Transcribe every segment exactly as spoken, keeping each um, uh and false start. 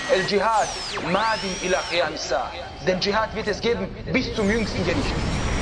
El Dschihad madin ila qiyam as-sa'a. Den Dschihad wird es geben bis zum jüngsten Gericht.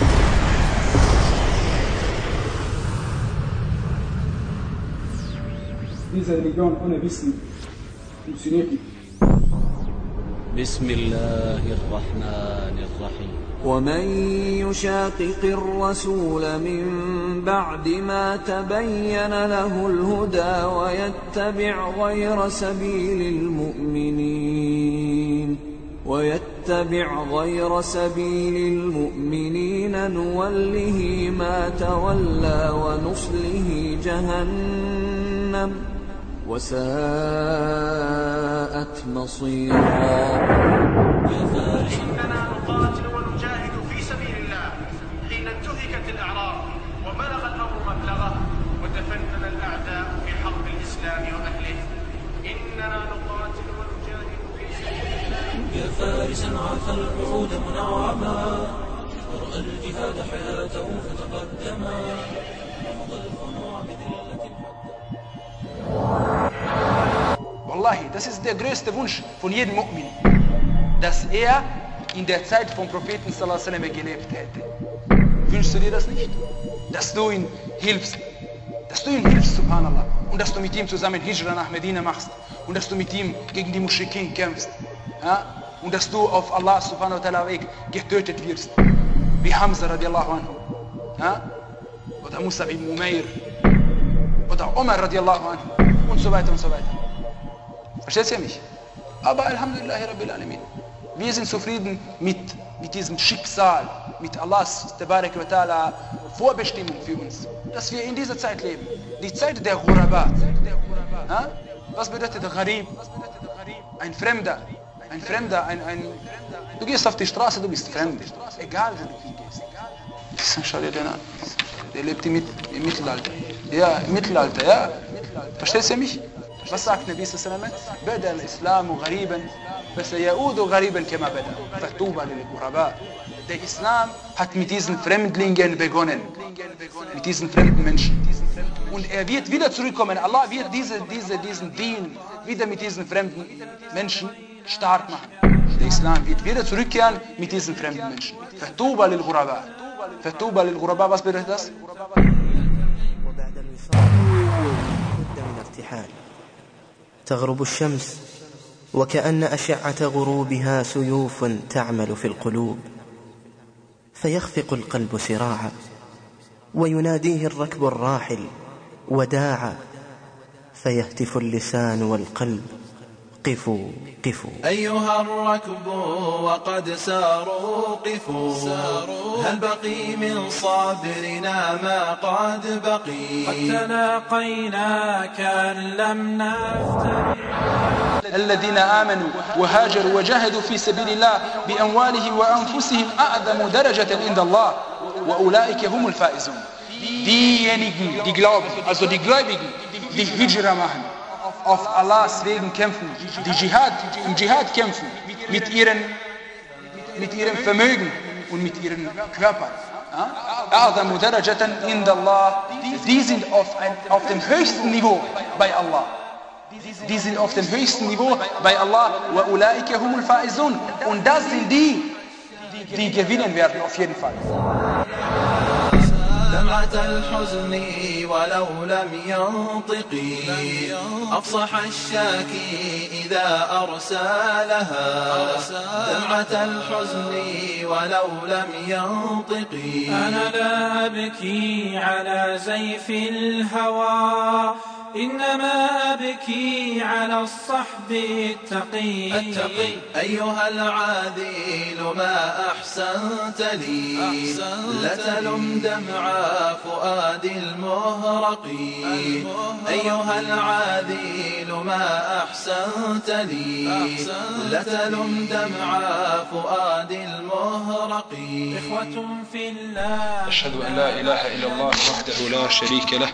Diese Religion ohne Wissen funktioniert nicht. بسم الله الرحمن الرحيم ومن يشاقق الرسول من بعد ما تبين له الهدى ويتبع غير سبيل المؤمنين ويتبع غير سبيل المؤمنين نوله ما تولى ونصله جهنم وساءت مصيرا. إننا نقاتل ونجاهد في سبيل الله حين انتهكت الأعراض وبلغ الأمر مبلغه وتفنن الأعداء في حرب الإسلام وأهله. إننا نقاتل ونجاهد في سبيل الله يا فارسا عاف الوعود منعما ورأى الجهاد حياته فتقدما ومضى الخنوع بذلة Wallahi, das ist der größte Wunsch von jedem Mu'min, dass er in der Zeit vom Propheten sallallahu alaihi wasallam gelebt hätte. Wünschst du dir das nicht? Dass du ihm hilfst, dass du ihm hilfst, subhanallah, und dass du mit ihm zusammen Hijra nach Medina machst und dass du mit ihm gegen die Muschrikin kämpfst, ja? Und dass du auf Allah subhanahu wa ta'ala Weg getötet wirst, wie Hamza radiallahu anhu, ja? Oder Musa ibn Umair oder Umar radiallahu anhu und so weiter und so weiter. Versteht ihr mich? Aber Alhamdulillah Rabbil Alamin. Wir sind zufrieden mit, mit diesem Schicksal, mit Allahs Tabarak wa Ta'ala Vorbestimmung für uns, dass wir in dieser Zeit leben. Die Zeit der Ghuraba. Ha? Was bedeutet Gharib? Ein Fremder. Ein Fremder, ein, ein... Du gehst auf die Straße, du bist fremd. Egal, wo du hingehst. Schau dir den an. Der lebt im, im Mittelalter. Ja, im Mittelalter, ja. Verstehst du mich? Was sagt Nabi sallallahu alaihi wasallam? Bada al-Islamu ghariban, fasayaudu ghariban kama bada. Fatuba lil-Ghuraba. Der Islam hat mit diesen Fremdlingen begonnen. Mit diesen fremden Menschen. Und er wird wieder zurückkommen. Allah wird diese, diese, diesen Dien wieder mit diesen fremden Menschen stark machen. Der Islam wird wieder zurückkehren mit diesen fremden Menschen. Fatuba lil-Ghuraba. Fatuba lil-Ghuraba, was bedeutet das? وبعد الوصال بد من ارتحال. تغرب الشمس وكأن أشعة غروبها سيوف تعمل في القلوب، فيخفق القلب سراعا ويناديه الركب الراحل وداعا، فيهتف اللسان والقلب قفوا قفوا. أيها الركب وقد ساروا قفوا، هل بقي من صابرنا ما قد بقي؟ قد تلاقينا كأن لم نفترق. الذين آمنوا وهاجروا وجاهدوا في سبيل الله بأموالهم وأنفسهم أعظم درجة عند الله وأولئك هم الفائزون. Diejenigen, die glauben, also die Gläubigen, die Hijra machen, auf Allahs Wegen kämpfen, die Dschihad, im Dschihad kämpfen, mit ihren, mit ihrem Vermögen und mit ihren Körpern. أعظم درجة عند الله. Die sind auf, ein, auf dem höchsten Niveau bei Allah. Die sind auf dem höchsten Niveau bei Allah. وَأُولَٰئِكَ هُمُ الْفَائِزُونَ. Und das sind die, die gewinnen werden auf jeden Fall. دمعة الحزن ولو لم ينطقي أفصح الشاكي إذا أرسالها. دمعة الحزن ولو لم ينطقي أنا لا أبكي على زيف الهوى، إنما أبكي على الصحب التقي. التقي أيها العاذل ما أحسنت لي، لتلم دمع فؤاد المهرقي. أيها العاذل ما أحسنت لي، لتلم دمع فؤاد المهرقي. إخوة في الله. أشهد أن لا إله إلا الله وحده لا شريك له،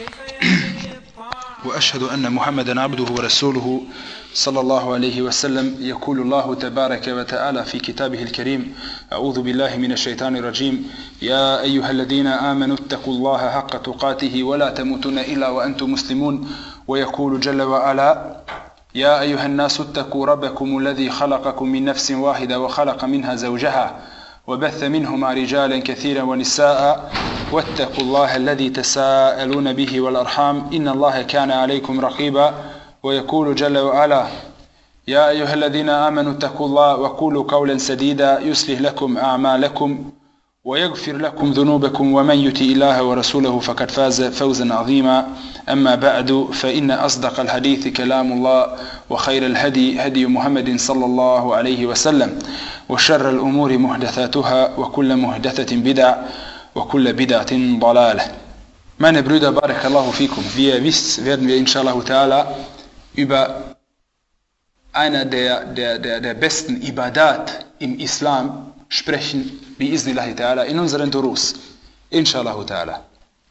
وأشهد أن محمدا عبده ورسوله صلى الله عليه وسلم. يقول الله تبارك وتعالى في كتابه الكريم: أعوذ بالله من الشيطان الرجيم. يا أيها الذين آمنوا اتقوا الله حق تقاته ولا تموتن إلا وأنتم مسلمون. ويقول جل وعلا: يا أيها الناس اتقوا ربكم الذي خلقكم من نفس واحدة وخلق منها زوجها وبث منهما رجالا كثيرا ونساء واتقوا الله الذي تساءلون به والأرحام إن الله كان عليكم رقيبا ويقول جل وعلا يا أيها الذين آمنوا اتقوا الله وقولوا قولا سديدا يصلح لكم أعمالكم ويغفر لكم ذنوبكم ومن يطع الله ورسوله فقد فاز فوزا عظيما أما بعد فإن أصدق الحديث كلام الله وخير الهدي هدي محمد صلى الله عليه وسلم وشر الأمور محدثاتها وكل محدثة بدعة وكل بدعة ضلالة. Meine Brüder, barakallahu fikum, wie ihr wisst, werden wir inshallah ta'ala über einer der, der, der, der besten Ibadat im Islam sprechen, bi'iznillahi ta'ala, in unseren Durus, inshallah ta'ala.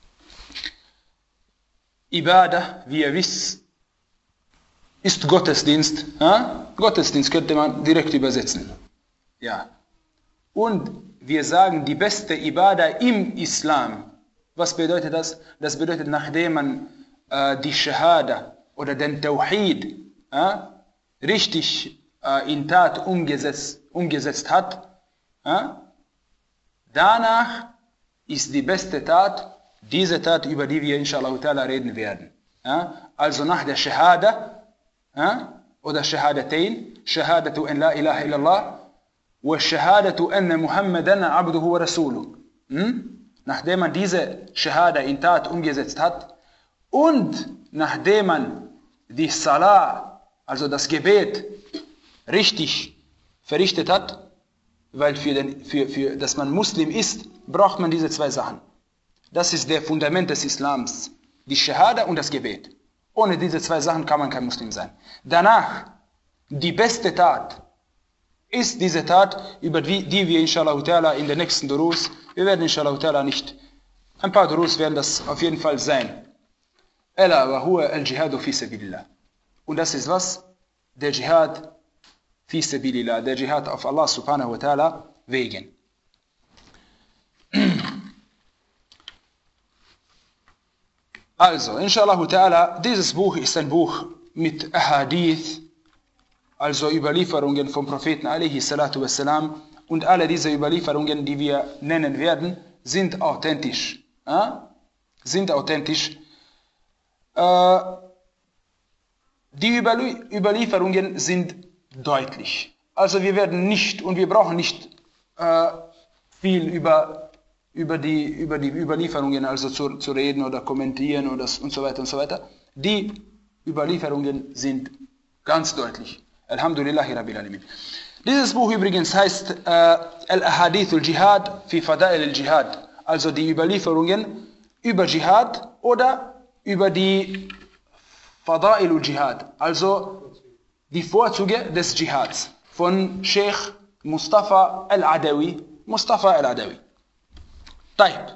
Ibadah, wie ihr wisst, ist Gottesdienst. Ja? Gottesdienst könnte man direkt übersetzen. Ja. Und wir sagen, die beste Ibadah im Islam. Was bedeutet das? Das bedeutet, nachdem man äh, die Shahada oder den Tawhid äh, richtig äh, in Tat umgesetzt, umgesetzt hat, ja? Danach ist die beste Tat diese Tat, über die wir inshallah ta'ala reden werden. Ja? Also nach der Shahada ja? oder Shahadatain, Shahadatu an la ilaha illallah wa Shahadatu anna Muhammadan abduhu wa rasuluh. Hm? Nachdem man diese Shahada in Tat umgesetzt hat und nachdem man die Salah, also das Gebet, richtig verrichtet hat, weil für den, für, für, dass man Muslim ist, braucht man diese zwei Sachen. Das ist der Fundament des Islams, die Shahada und das Gebet. Ohne diese zwei Sachen kann man kein Muslim sein. Danach, die beste Tat ist diese Tat, über die, die wir inshallah ta'ala in den nächsten Durus, wir werden inshallah ta'ala nicht, ein paar Durus werden das auf jeden Fall sein. Ela wa huwa al-jihadu fi sabilillah. Und das ist was? Der Jihad fi sabilillah, der Jihad auf Allah subhanahu wa ta'ala wegen. Also, inshallah ta'ala, dieses Buch ist ein Buch mit Ahadith, also Überlieferungen vom Propheten alaihi salatu wassalam, und alle diese Überlieferungen, die wir nennen werden, sind authentisch. Äh? Sind authentisch. Äh, die Überlie Überlieferungen sind deutlich. Also wir werden nicht, und wir brauchen nicht äh, viel über, über, die, über die Überlieferungen also zu, zu reden oder kommentieren oder und so weiter und so weiter. Die Überlieferungen sind ganz deutlich. Alhamdulillahi Rabbil Alamin. Dieses Buch übrigens heißt äh, Al-Ahadith al-Jihad fi Fada'il al-Jihad. Also die Überlieferungen über Jihad oder über die Fada'il al-Jihad. Also die Vorzüge des Jihads von Sheikh Mustafa al-Adawi. Mustafa al-Adawi. طيب.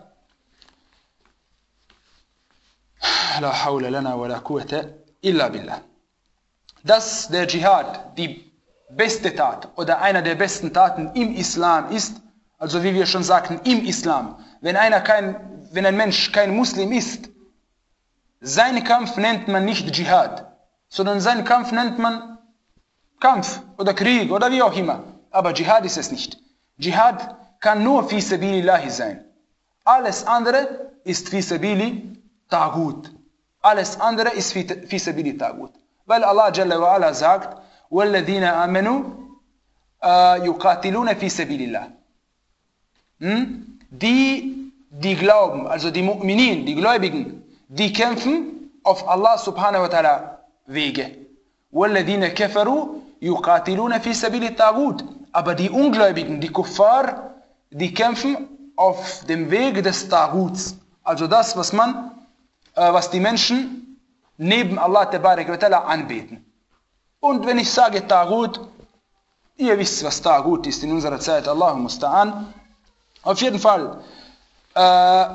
La hawla lana wa la quwwata illa billah. Dass der Dschihad die beste Tat oder einer der besten Taten im Islam ist, also wie wir schon sagten, im Islam, wenn, einer kein, wenn ein Mensch kein Muslim ist, seinen Kampf nennt man nicht Dschihad, sondern seinen Kampf nennt man Kampf oder Krieg oder wie auch immer. Aber Dschihad ist es nicht. Dschihad kann nur fi sabilillahi sein. Alles andere ist fi sabili Tagut. Alles andere ist fi, fi sabili Tagut. Weil Allah Jalla wa Ala sagt, وَالَّذِينَ آمَنُوا يُقَاتِلُونَ فِي سَبِيلِ اللَّهِ. Die, die glauben, also die Mu'minin, die Gläubigen, die kämpfen auf Allah subhanahu wa ta'ala Wege. وَالَّذِينَ كَفَرُوا يُقَاتِلُونَ فِي سَبِيلِ الطَّاغُوتِ. Aber die Ungläubigen, die Kuffar, die kämpfen auf dem Weg des Taguts. Also das, was man, äh, was die Menschen neben Allah tabarak wa ta'ala anbeten. Und wenn ich sage Tagut, ihr wisst, was Tagut ist in unserer Zeit, Allahu musta'an. Auf jeden Fall, äh,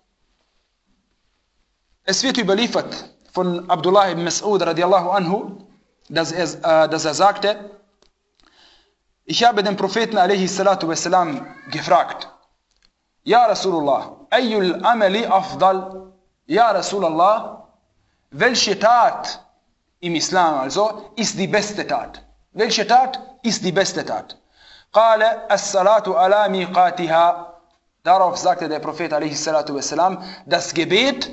es wird überliefert von Abdullah ibn Mas'ud radiallahu anhu, dass er, äh, dass er sagte, ich habe den Propheten alaihi salatu wassalam gefragt, Ja Rasulullah, ayyul amali afdal, Ja Rasulallah, welche Tat im Islam also, ist die beste Tat. Welche Tat ist die beste Tat? قال الصلاة على ميقاتها. Darauf sagte der Prophet a.s. das Gebet,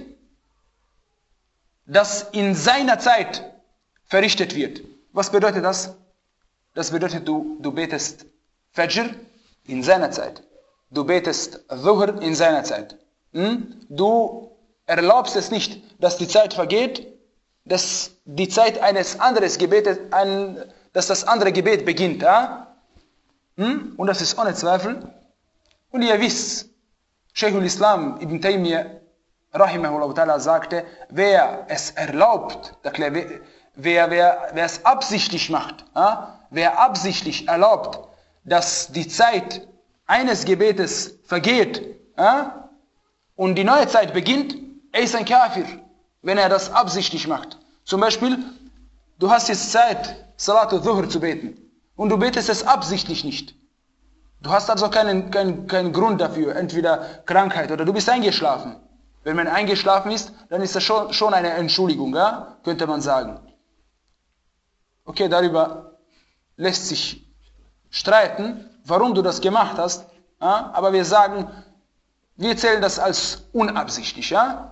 das in seiner Zeit verrichtet wird. Was bedeutet das? Das bedeutet, du, du betest Fajr in seiner Zeit. Du betest Dhuhr in seiner Zeit. Hm? Du erlaubst es nicht, dass die Zeit vergeht, dass die Zeit eines anderen Gebetes, ein, dass das andere Gebet beginnt. Ja? Hm? Und das ist ohne Zweifel. Und ihr wisst, Sheikhul Islam Ibn Taymiyyah rahimahullah ta'ala sagte, wer es erlaubt, wer, wer, wer es absichtlich macht, ja? wer absichtlich erlaubt, dass die Zeit eines Gebetes vergeht ja? und die neue Zeit beginnt, er ist ein Kafir, wenn er das absichtlich macht. Zum Beispiel, du hast jetzt Zeit, Salat al-Dhuhr zu beten und du betest es absichtlich nicht. Du hast also keinen, keinen, keinen Grund dafür, entweder Krankheit oder du bist eingeschlafen. Wenn man eingeschlafen ist, dann ist das schon, schon eine Entschuldigung, ja? Könnte man sagen. Okay, darüber lässt sich streiten, warum du das gemacht hast, ja? Aber wir sagen, wir zählen das als unabsichtlich. Ja?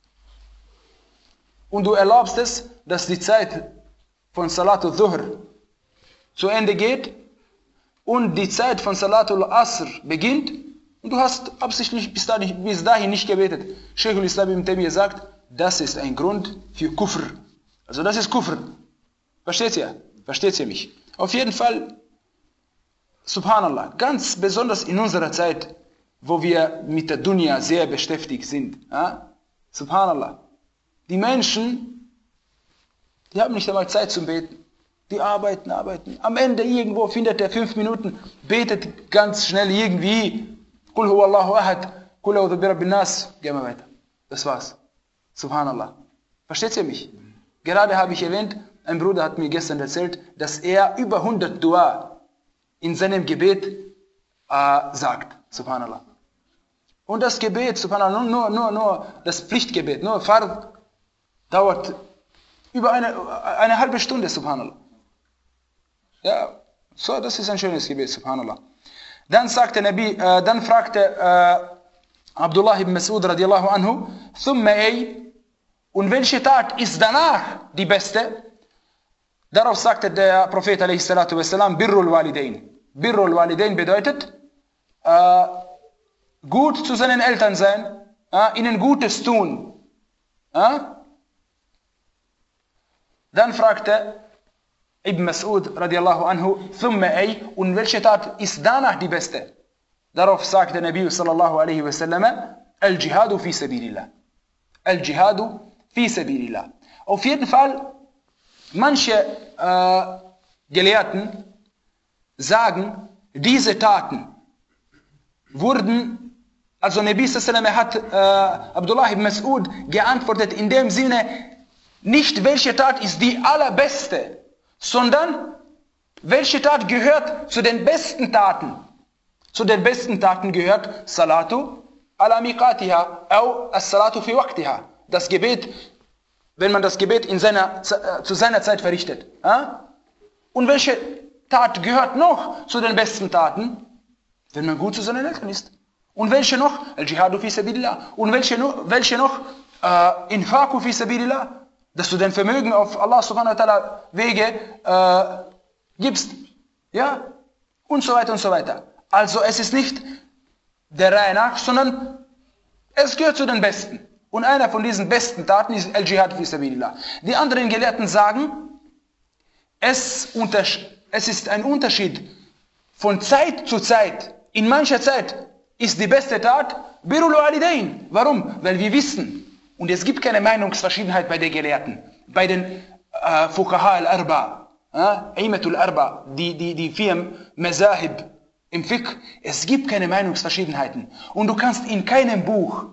Und du erlaubst es, dass die Zeit von Salatul Dhuhr zu Ende geht und die Zeit von Salatul Asr beginnt und du hast absichtlich bis dahin, bis dahin nicht gebetet. Sheikhul Islam Ibn Taymiyyah sagt, das ist ein Grund für Kufr. Also das ist Kufr. Versteht ihr? Versteht ihr mich? Auf jeden Fall, Subhanallah, ganz besonders in unserer Zeit, wo wir mit der Dunya sehr beschäftigt sind. Ja? Subhanallah. Die Menschen, die haben nicht einmal Zeit zum Beten. Die arbeiten, arbeiten. Am Ende irgendwo findet er fünf Minuten, betet ganz schnell irgendwie. Qul huwa Allahu ahad, qul a'udhu bi rabbin nas. Gehen wir weiter. Das war's. Subhanallah. Versteht ihr mich? Gerade habe ich erwähnt, ein Bruder hat mir gestern erzählt, dass er über hundert Dua in seinem Gebet äh, sagt. Subhanallah. Und das Gebet, Subhanallah, nur, nur, nur das Pflichtgebet, nur Fard, dauert über eine, eine halbe Stunde, Subhanallah. Ja, so, das ist ein schönes Gebet, Subhanallah. Dann sagte Nabi, äh, dann fragte äh, Abdullah ibn Mas'ud radiallahu anhu, thumma ay, und welche Tat ist danach die beste? Darauf sagte der Prophet alaihi salatu wassalam, birrul walidain. Birrul walidain bedeutet, äh, gut zu seinen Eltern sein, äh, ihnen Gutes tun. Äh? Dann fragte Ibn Mas'ud radiallahu anhu, thumma ay, und welche Tat ist danach die beste? Darauf sagte Nabi sallallahu alaihi wasallam, al-Jihadu fi sabilillah. Al-Jihadu fi sabilillah. Auf jeden Fall, manche äh, Gelehrten sagen, diese Taten wurden, also Nabi sallallahu alaihi wasallam hat äh, Abdullah ibn Mas'ud geantwortet in dem Sinne, nicht welche Tat ist die allerbeste, sondern welche Tat gehört zu den besten Taten. Zu den besten Taten gehört Salatu ala miqatiha, au as-Salatu fi waqtiha. Das Gebet, wenn man das Gebet in seiner, zu seiner Zeit verrichtet. Und welche Tat gehört noch zu den besten Taten? Wenn man gut zu seinen Eltern ist. Und welche noch? Al-Jihadu fi sabilillah. Und welche noch? Welche noch? Uh, Infaku fi sabilillah. Dass du dein Vermögen auf Allah subhanahu wa ta'ala Wege äh, gibst. Ja? Und so weiter und so weiter. Also es ist nicht der Reihe nach, sondern es gehört zu den Besten. Und einer von diesen besten Taten ist Al-Jihad fi sabilillah. Die anderen Gelehrten sagen, es, es ist ein Unterschied von Zeit zu Zeit. In mancher Zeit ist die beste Tat Birrul Walidain. Warum? Weil wir wissen, und es gibt keine Meinungsverschiedenheit bei den Gelehrten, bei den äh, Fuqaha al-Arba, äh, Aimatul Arba, die, die, die vier Mazahib im Fiqh, es gibt keine Meinungsverschiedenheiten. Und du kannst in keinem Buch,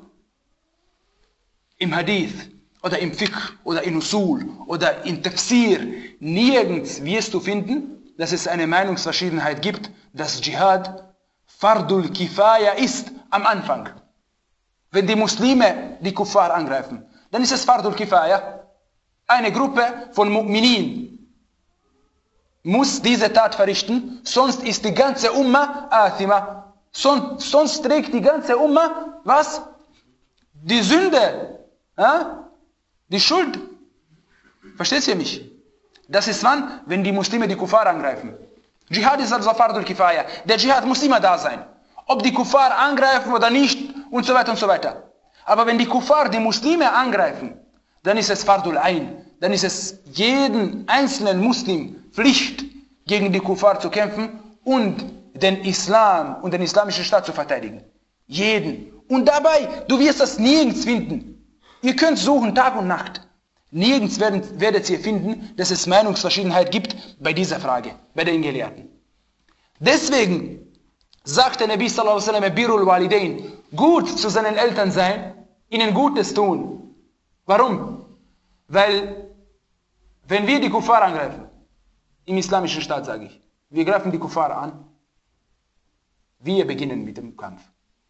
im Hadith oder im Fiqh oder in Usul oder in Tafsir, nirgends wirst du finden, dass es eine Meinungsverschiedenheit gibt, dass Dschihad Fardul Kifaya ist am Anfang. Wenn die Muslime die Kuffar angreifen, dann ist es Fardul Kifaya. eine Gruppe von Mu'minin muss diese Tat verrichten, sonst ist die ganze Umma Athima. Sonst, sonst trägt die ganze Umma, was? Die Sünde, ja? Die Schuld. Versteht ihr mich? Das ist wann? Wenn die Muslime die Kuffar angreifen. Dschihad ist also Fardul Kifaya. Der Dschihad muss immer da sein. Ob die Kuffar angreifen oder nicht und so weiter und so weiter. Aber wenn die Kuffar die Muslime angreifen, dann ist es Fardul Ain. Dann ist es jeden einzelnen Muslim Pflicht, gegen die Kuffar zu kämpfen und den Islam und den islamischen Staat zu verteidigen. Jeden. Und dabei, du wirst das nirgends finden. Ihr könnt suchen Tag und Nacht. Nirgends werden, werdet ihr finden, dass es Meinungsverschiedenheit gibt bei dieser Frage, bei den Gelehrten. Deswegen sagt der Nabi sallallahu alaihi wasallam, Birrul Walidain, gut zu seinen Eltern sein, ihnen Gutes tun. Warum? Weil, wenn wir die Kuffar angreifen, im islamischen Staat sage ich, wir greifen die Kuffar an, wir beginnen mit dem Kampf.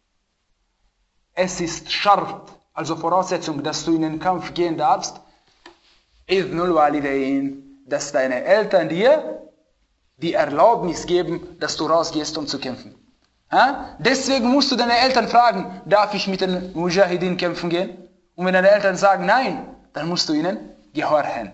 Es ist Schart, also Voraussetzung, dass du in den Kampf gehen darfst, Idhnul Walidain, dass deine Eltern dir die Erlaubnis geben, dass du rausgehst, um zu kämpfen. Ha? Deswegen musst du deine Eltern fragen, darf ich mit den Mujahideen kämpfen gehen? Und wenn deine Eltern sagen nein, dann musst du ihnen gehorchen.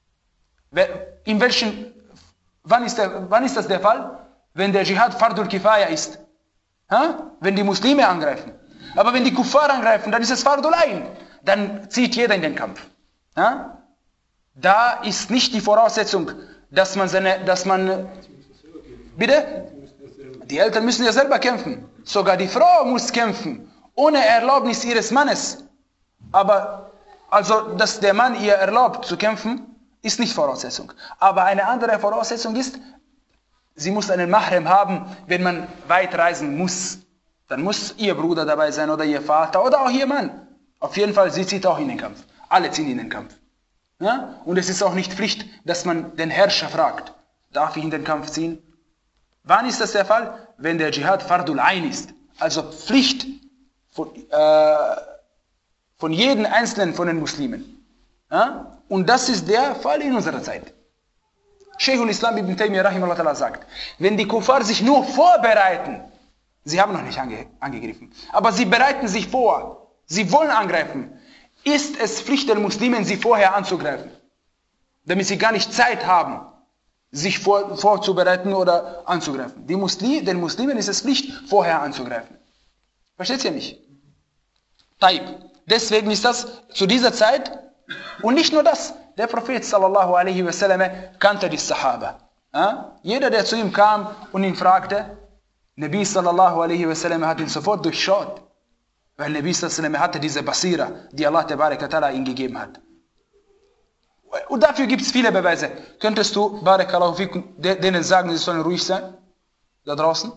In welchen, wann ist, der, wann ist das der Fall? Wenn der Dschihad Fardul Kifaya ist. Ha? Wenn die Muslime angreifen. Aber wenn die Kuffar angreifen, dann ist es Fardul Ain. Dann zieht jeder in den Kampf. Ha? Da ist nicht die Voraussetzung, dass man seine, dass man, bitte? Die Eltern müssen ja selber kämpfen. Sogar die Frau muss kämpfen, ohne Erlaubnis ihres Mannes. Aber, also, dass der Mann ihr erlaubt zu kämpfen, ist nicht Voraussetzung. Aber eine andere Voraussetzung ist, sie muss einen Mahrem haben, wenn man weit reisen muss. Dann muss ihr Bruder dabei sein oder ihr Vater oder auch ihr Mann. Auf jeden Fall, sie zieht auch in den Kampf. Alle ziehen in den Kampf. Ja? Und es ist auch nicht Pflicht, dass man den Herrscher fragt, darf ich in den Kampf ziehen? Wann ist das der Fall? Wenn der Dschihad Fardul Ain ist. Also Pflicht von, äh, von jedem Einzelnen von den Muslimen. Ja? Und das ist der Fall in unserer Zeit. Sheikhul Islam ibn Taymiyyah rahimahullah sagt, wenn die Kuffar sich nur vorbereiten, sie haben noch nicht ange angegriffen, aber sie bereiten sich vor, sie wollen angreifen, ist es Pflicht der Muslimen, sie vorher anzugreifen, damit sie gar nicht Zeit haben, sich vor, vorzubereiten oder anzugreifen. Die Muslim, den Muslimen ist es Pflicht, vorher anzugreifen. Versteht ihr mich? Taib. Deswegen ist das zu dieser Zeit, und nicht nur das, der Prophet sallallahu alaihi wasallam kannte die Sahaba. Ja? Jeder, der zu ihm kam und ihn fragte, Nabi sallallahu alaihi wasallam hat ihn sofort durchschaut. Weil Nabi sallallahu alaihi wasallam hatte diese Basira, die Allah tabaraka ta'ala ihm gegeben hat. Und dafür gibt es viele Beweise. Könntest du, barakallahu fikum, denen sagen, sie sollen ruhig sein? Da draußen?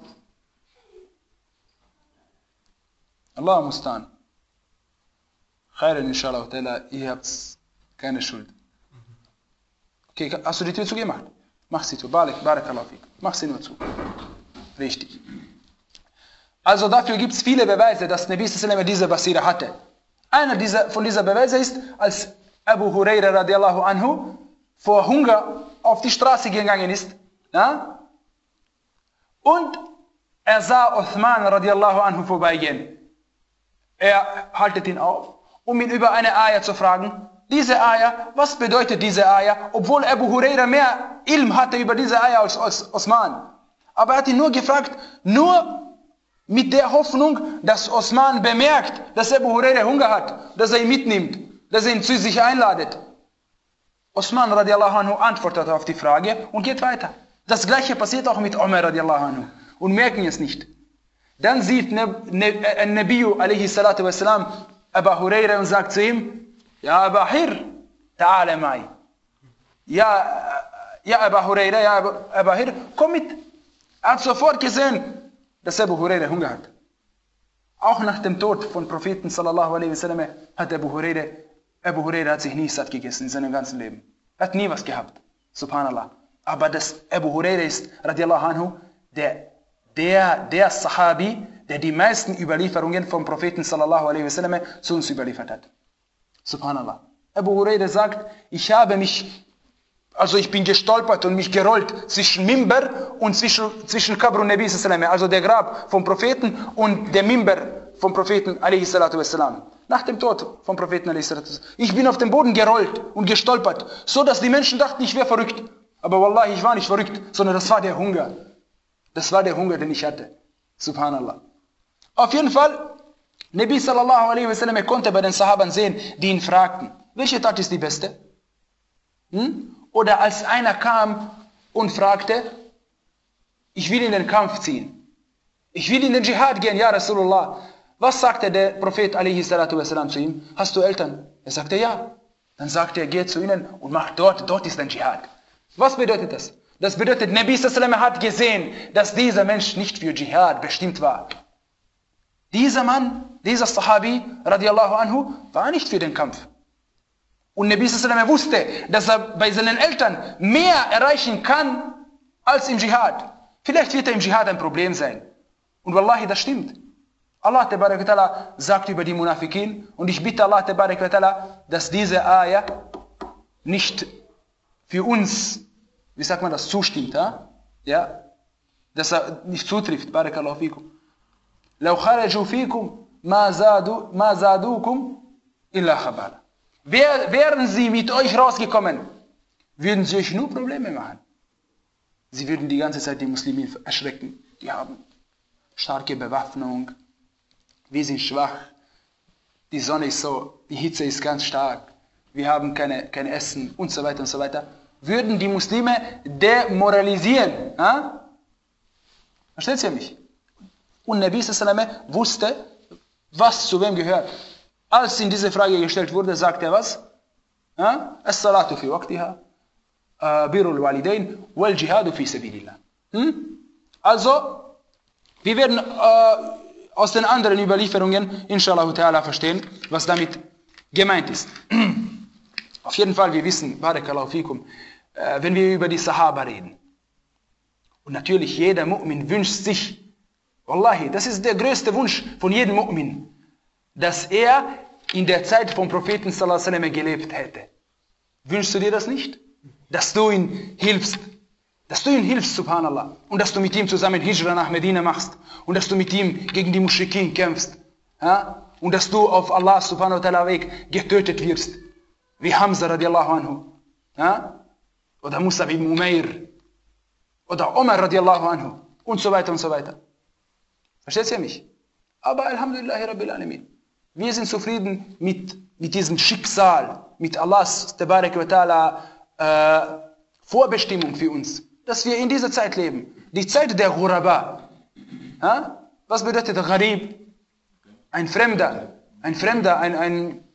Allah mustan. Khairan inshallah ta'ala, ihr habt keine Schuld. Okay, hast du die Tür zugemacht? Mach sie zu, barakallahu fikum. Mach sie nur zu. Richtig. Also dafür gibt es viele Beweise, dass Nabi sallallahu alaihi wasallam diese Basira hatte. Einer dieser, von dieser Beweise ist, als Abu Huraira radiallahu anhu vor Hunger auf die Straße gegangen ist. Ja? Und er sah Uthman radiallahu anhu vorbeigehen. Er haltet ihn auf, um ihn über eine Ayah zu fragen. Diese Ayah, was bedeutet diese Ayah? Obwohl Abu Huraira mehr Ilm hatte über diese Ayah als, als Osman. Aber er hat ihn nur gefragt, nur mit der Hoffnung, dass Osman bemerkt, dass Abu Huraira Hunger hat, dass er ihn mitnimmt, dass er ihn zu sich einladet. Osman radiallahu anhu antwortet auf die Frage und geht weiter. Das gleiche passiert auch mit Umar radiallahu anhu und merken es nicht. Dann sieht Nabi alaihi salatu wassalam Abu Huraira und sagt zu ihm, Ja Abu Hir, ta'ala mai. Ja, ja Abu Huraira, ja Abu Hir, komm mit. Er hat sofort gesehen, dass Abu Huraira Hunger hat. Auch nach dem Tod von Propheten sallallahu alaihi wasallam hat Abu Huraira, Abu Huraira hat sich nie satt gegessen in seinem ganzen Leben. Er hat nie was gehabt. Subhanallah. Aber das Abu Huraira ist, radiallahu anhu, der, der, der Sahabi, der die meisten Überlieferungen vom Propheten sallallahu alaihi wasallam zu uns überliefert hat. Subhanallah. Abu Huraira sagt, ich habe mich, also ich bin gestolpert und mich gerollt zwischen Mimber und zwischen, zwischen Qabr und Nabi sallallahu alaihi wasallam, also der Grab vom Propheten und der Mimber vom Propheten alaihi salatu wassalam. Nach dem Tod vom Propheten alaihi salatu wassalam. Ich bin auf dem Boden gerollt und gestolpert, so dass die Menschen dachten, ich wäre verrückt. Aber wallahi, ich war nicht verrückt, sondern das war der Hunger. Das war der Hunger, den ich hatte. Subhanallah. Auf jeden Fall, Nabi sallallahu alaihi wasallam, er konnte bei den Sahabern sehen, die ihn fragten, welche Tat ist die beste? Hm? Oder als einer kam und fragte, ich will in den Kampf ziehen. Ich will in den Dschihad gehen, ja Rasulullah. Was sagte der Prophet alaihi salatu wassalam zu ihm? Hast du Eltern? Er sagte ja. Dann sagte er, geh zu ihnen und mach dort, dort ist ein Dschihad. Was bedeutet das? Das bedeutet, Nabi sallallahu alaihi wasallam hat gesehen, dass dieser Mensch nicht für Dschihad bestimmt war. Dieser Mann, dieser Sahabi, radiallahu anhu, war nicht für den Kampf. Und Nabi sallallahu alaihi wasallam wusste, dass er bei seinen Eltern mehr erreichen kann als im Dschihad. Vielleicht wird er im Dschihad ein Problem sein. Und wallahi, das stimmt. Allah tabarak wa ta'ala sagt über die Munafikin, und ich bitte Allah tabarak wa ta'ala, dass diese Ayah nicht für uns, wie sagt man das, zustimmt, ha? Ja? Dass er nicht zutrifft. Barakallahu fikum. لو خرجوا فيكم ما زادوا ما زادوكم إلا خبالا. Wären sie mit euch rausgekommen, würden sie euch nur Probleme machen. Sie würden die ganze Zeit die Muslime erschrecken. Die haben starke Bewaffnung, wir sind schwach, die Sonne ist so, die Hitze ist ganz stark, wir haben keine, kein Essen und so weiter und so weiter. Würden die Muslime demoralisieren. Ha? Versteht ihr mich? Und Nabi sallallahu alaihi wasallam wusste, was zu wem gehört. Als ihm diese Frage gestellt wurde, sagt er was? As-salatu fi waqtiha, birrul walidain, wal jihadu fi sabilillah. Also, wir werden äh, aus den anderen Überlieferungen, inshallah ta'ala, verstehen, was damit gemeint ist. Auf jeden Fall, wir wissen, barakallahu fikum, äh, wenn wir über die Sahaba reden. Und natürlich, jeder Mu'min wünscht sich, wallahi, das ist der größte Wunsch von jedem Mu'min, dass er in der Zeit vom Propheten sallallahu alaihi wasallam gelebt hätte. Wünschst du dir das nicht? Dass du ihn hilfst, dass du ihm hilfst, subhanallah, und dass du mit ihm zusammen Hijra nach Medina machst und dass du mit ihm gegen die Muschrikin kämpfst, ja? Und dass du auf Allah subhanahu wa ta'ala Weg getötet wirst, wie Hamza radiallahu anhu, ja? Oder Musab ibn Umair oder Umar radiallahu anhu und so weiter und so weiter. Versteht ihr mich? Aber Alhamdulillah Rabbil Alamin. Wir sind zufrieden mit, mit diesem Schicksal, mit Allahs Tabarak wa Ta'ala äh, Vorbestimmung für uns, dass wir in dieser Zeit leben. Die Zeit der Ghuraba. Ha? Was bedeutet Gharib? Ein Fremder. Ein Fremder, ein, ein...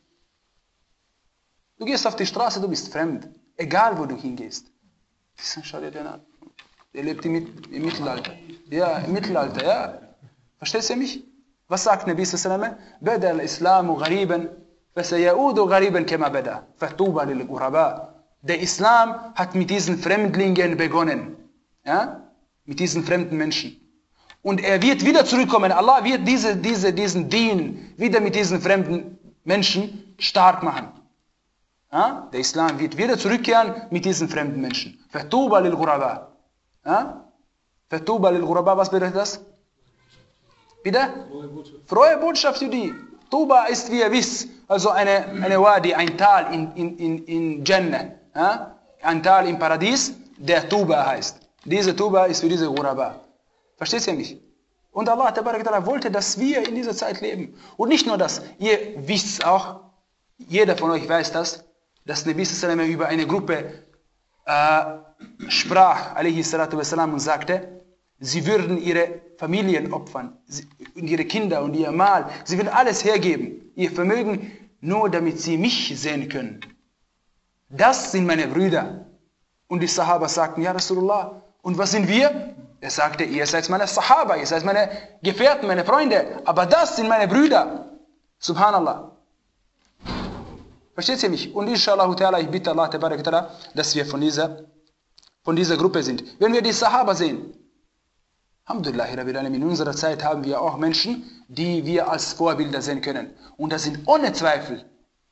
Du gehst auf die Straße, du bist fremd. Egal, wo du hingehst. Schau dir den an. Der lebt im, im Mittelalter. Ja, im Mittelalter, ja. Verstehst du mich? Was sagt Nabi sallallahu alaihi wasallam? Bada al-Islamu ghariban, fasayaudu ghariban kama bada. Fatuba lil ghuraba. Der Islam hat mit diesen Fremdlingen begonnen. Ja? Mit diesen fremden Menschen. Und er wird wieder zurückkommen. Allah wird diese, diese, diesen Dien wieder mit diesen fremden Menschen stark machen. Ja? Der Islam wird wieder zurückkehren mit diesen fremden Menschen. Fatuba lil ghuraba. Ja? Fatuba lil ghuraba, was bedeutet das? Bitte? Frohe Botschaft. Frohe Botschaft für die. Tuba ist, wie ihr wisst, also eine, eine Wadi, ein Tal in, in, in, in Jannah. Ja? Ein Tal im Paradies, der Tuba heißt. Diese Tuba ist für diese Ghuraba. Versteht ihr mich? Und Allah tabarak ta'ala wollte, dass wir in dieser Zeit leben. Und nicht nur das, ihr wisst auch, jeder von euch weiß das, dass Nabi sallallahu alaihi wasallam über eine Gruppe äh, sprach, alaihi salatu wassalam, und sagte, sie würden ihre Familien opfern, und ihre Kinder und ihr Mal, sie würden alles hergeben, ihr Vermögen, nur damit sie mich sehen können. Das sind meine Brüder. Und die Sahaba sagten, ja Rasulullah, und was sind wir? Er sagte, ihr seid meine Sahaba, ihr seid meine Gefährten, meine Freunde, aber das sind meine Brüder. Subhanallah. Versteht ihr mich? Und inshallah ta'ala, ich bitte Allah tabarak ta'ala, dass wir von dieser, von dieser Gruppe sind. Wenn wir die Sahaba sehen, Alhamdulillah, in unserer Zeit haben wir auch Menschen, die wir als Vorbilder sehen können. Und das sind ohne Zweifel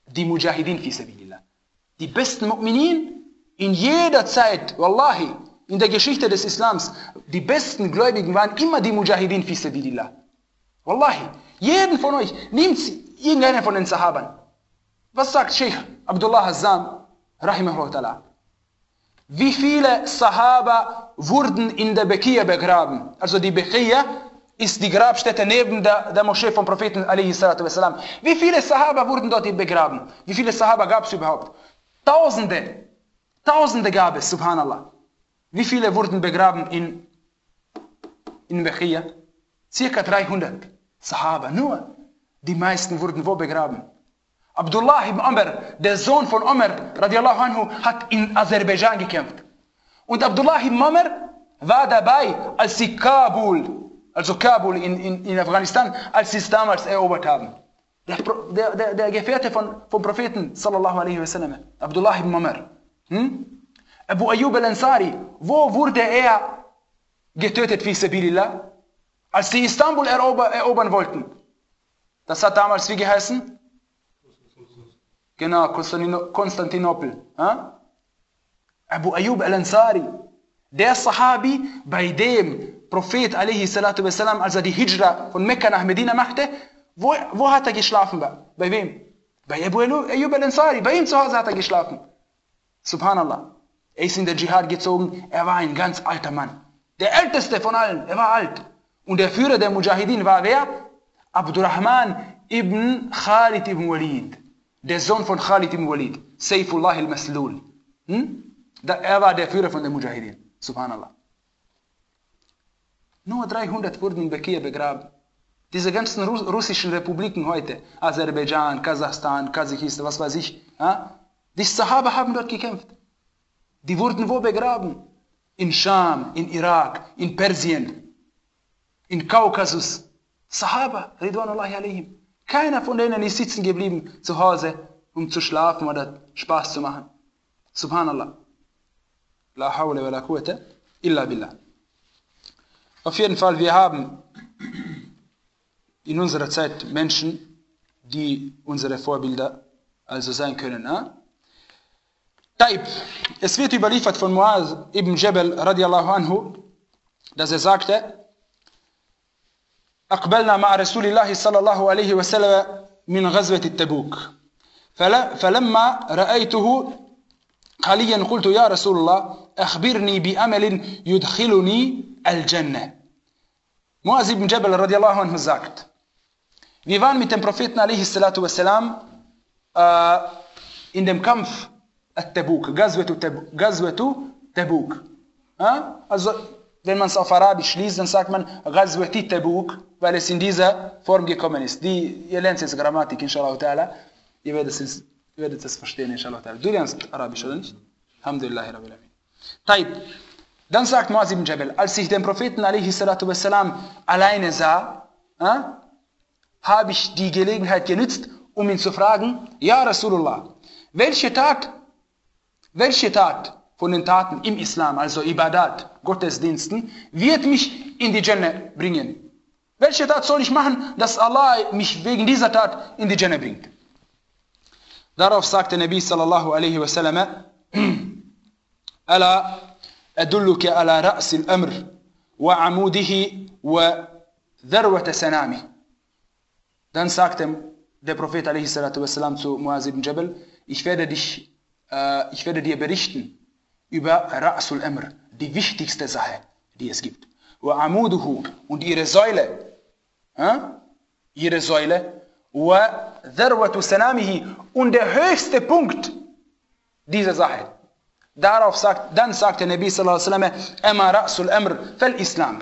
die Mujahidin fi sabilillah. Die besten Mu'minin in jeder Zeit, wallahi, in der Geschichte des Islams, die besten Gläubigen waren immer die Mujahidin fi sabilillah. Wallahi, jeden von euch, nimmt irgendeinen von den Sahabern. Was sagt Sheikh Abdullah Hazzam, rahimahullah ta'ala? Wie viele Sahaba wurden in der Bekia begraben? Also die Bekia ist die Grabstätte neben der, der Moschee vom Propheten alaihi salatu wassalam. Wie viele Sahaba wurden dort begraben? Wie viele Sahaba gab es überhaupt? Tausende. Tausende gab es, subhanallah. Wie viele wurden begraben in, in Bekia? Circa dreihundert Sahaba. Nur die meisten wurden wo begraben? Abdullah ibn Umar, der Sohn von Umar, radiallahu anhu, hat in Aserbaidschan gekämpft. Und Abdullah ibn Umar war dabei, als sie Kabul, also Kabul in, in, in Afghanistan, als sie es damals erobert haben. Der, der, der, der Gefährte von, vom Propheten, sallallahu alaihi wasallam, Abdullah ibn Umar. Hm? Abu Ayyub al-Ansari, wo wurde er getötet, fi sabilillah? Als sie Istanbul erober, erobern wollten. Das hat damals wie geheißen? Genau, Konstantinopel. Ha? Abu Ayyub al-Ansari, der Sahabi, bei dem Prophet alaihi salatu wassalam, als er die Hijra von Mekka nach Medina machte, wo, wo hat er geschlafen? Bei wem? Bei Abu Ayyub al-Ansari, bei ihm zu Hause hat er geschlafen. Subhanallah. Er ist in den Dschihad gezogen, er war ein ganz alter Mann. Der älteste von allen, er war alt. Und der Führer der Mujahidin war wer? Abdurrahman ibn Khalid ibn Walid. Der Sohn von Khalid ibn Walid, Saifullah al-Maslul. Hm? Er war der Führer von den Mujahidin. Subhanallah. Nur dreihundert wurden in Bekia begraben. Diese ganzen Russ russischen Republiken heute, Aserbaidschan, Kasachstan, Kasachistan, was weiß ich, ja? Die Sahaba haben dort gekämpft. Die wurden wo begraben? In Scham, in Irak, in Persien, in Kaukasus. Sahaba, Ridwanullahi alaihim. Keiner von denen ist sitzen geblieben zu Hause, um zu schlafen oder Spaß zu machen. Subhanallah. La hawla wa la quwwata illa billah. Auf jeden Fall, wir haben in unserer Zeit Menschen, die unsere Vorbilder also sein können. Eh? Taib. Es wird überliefert von Muaz ibn Jabal radiallahu anhu, dass er sagte, أقبلنا مع رسول الله صلى الله عليه وسلم من غزوة التبوك فلما رأيته حاليا قلت يا رسول الله أخبرني بأمل يدخلني الجنة. Muaz ibn Jabal radiallahu anhu sagt, wir waren mit dem Propheten alaihi salatu wassalam äh, in dem Kampf At-Tabuk, Ghazwatu Tabuk. Ja? Also wenn man es auf Arabisch liest, dann sagt man Ghazwati Tabuk, weil es in dieser Form gekommen ist. Die, ihr lernt jetzt Grammatik, inshallah ta'ala. Ihr werdet es, ihr werdet es verstehen, inshallah ta'ala. Du lernst Arabisch, oder nicht? Alhamdulillahi Rabbil Alamin. Taib. Dann sagt Muaz ibn Jabal, als ich den Propheten alaihi salatu wassalam alleine sah, äh, habe ich die Gelegenheit genützt, um ihn zu fragen, Ja Rasulullah, welche Tat, welche Tat von den Taten im Islam, also Ibadat, Gottesdiensten, wird mich in die Jannah bringen? Welche Tat soll ich machen, dass Allah mich wegen dieser Tat in die Jannah bringt? Darauf sagte Nabi sallallahu alaihi wasallam, Ala adulluka ala ra's al-amr wa amudihi wa dharwat sanami. Dann sagte der Prophet alaihi salatu wassalam zu Muaz ibn Jabal, ich werde dich, äh, ich werde dir berichten über Ra's al-Amr, die wichtigste Sache, die es gibt. Wa amuduhu, und ihre Säule, äh? ihre Säule, wa dharwatu sanamihi, und der höchste Punkt dieser Sache. Darauf sagt, dann sagte Nabi sallallahu alaihi wasallam, Ama Ra's al-Amr fal Islam.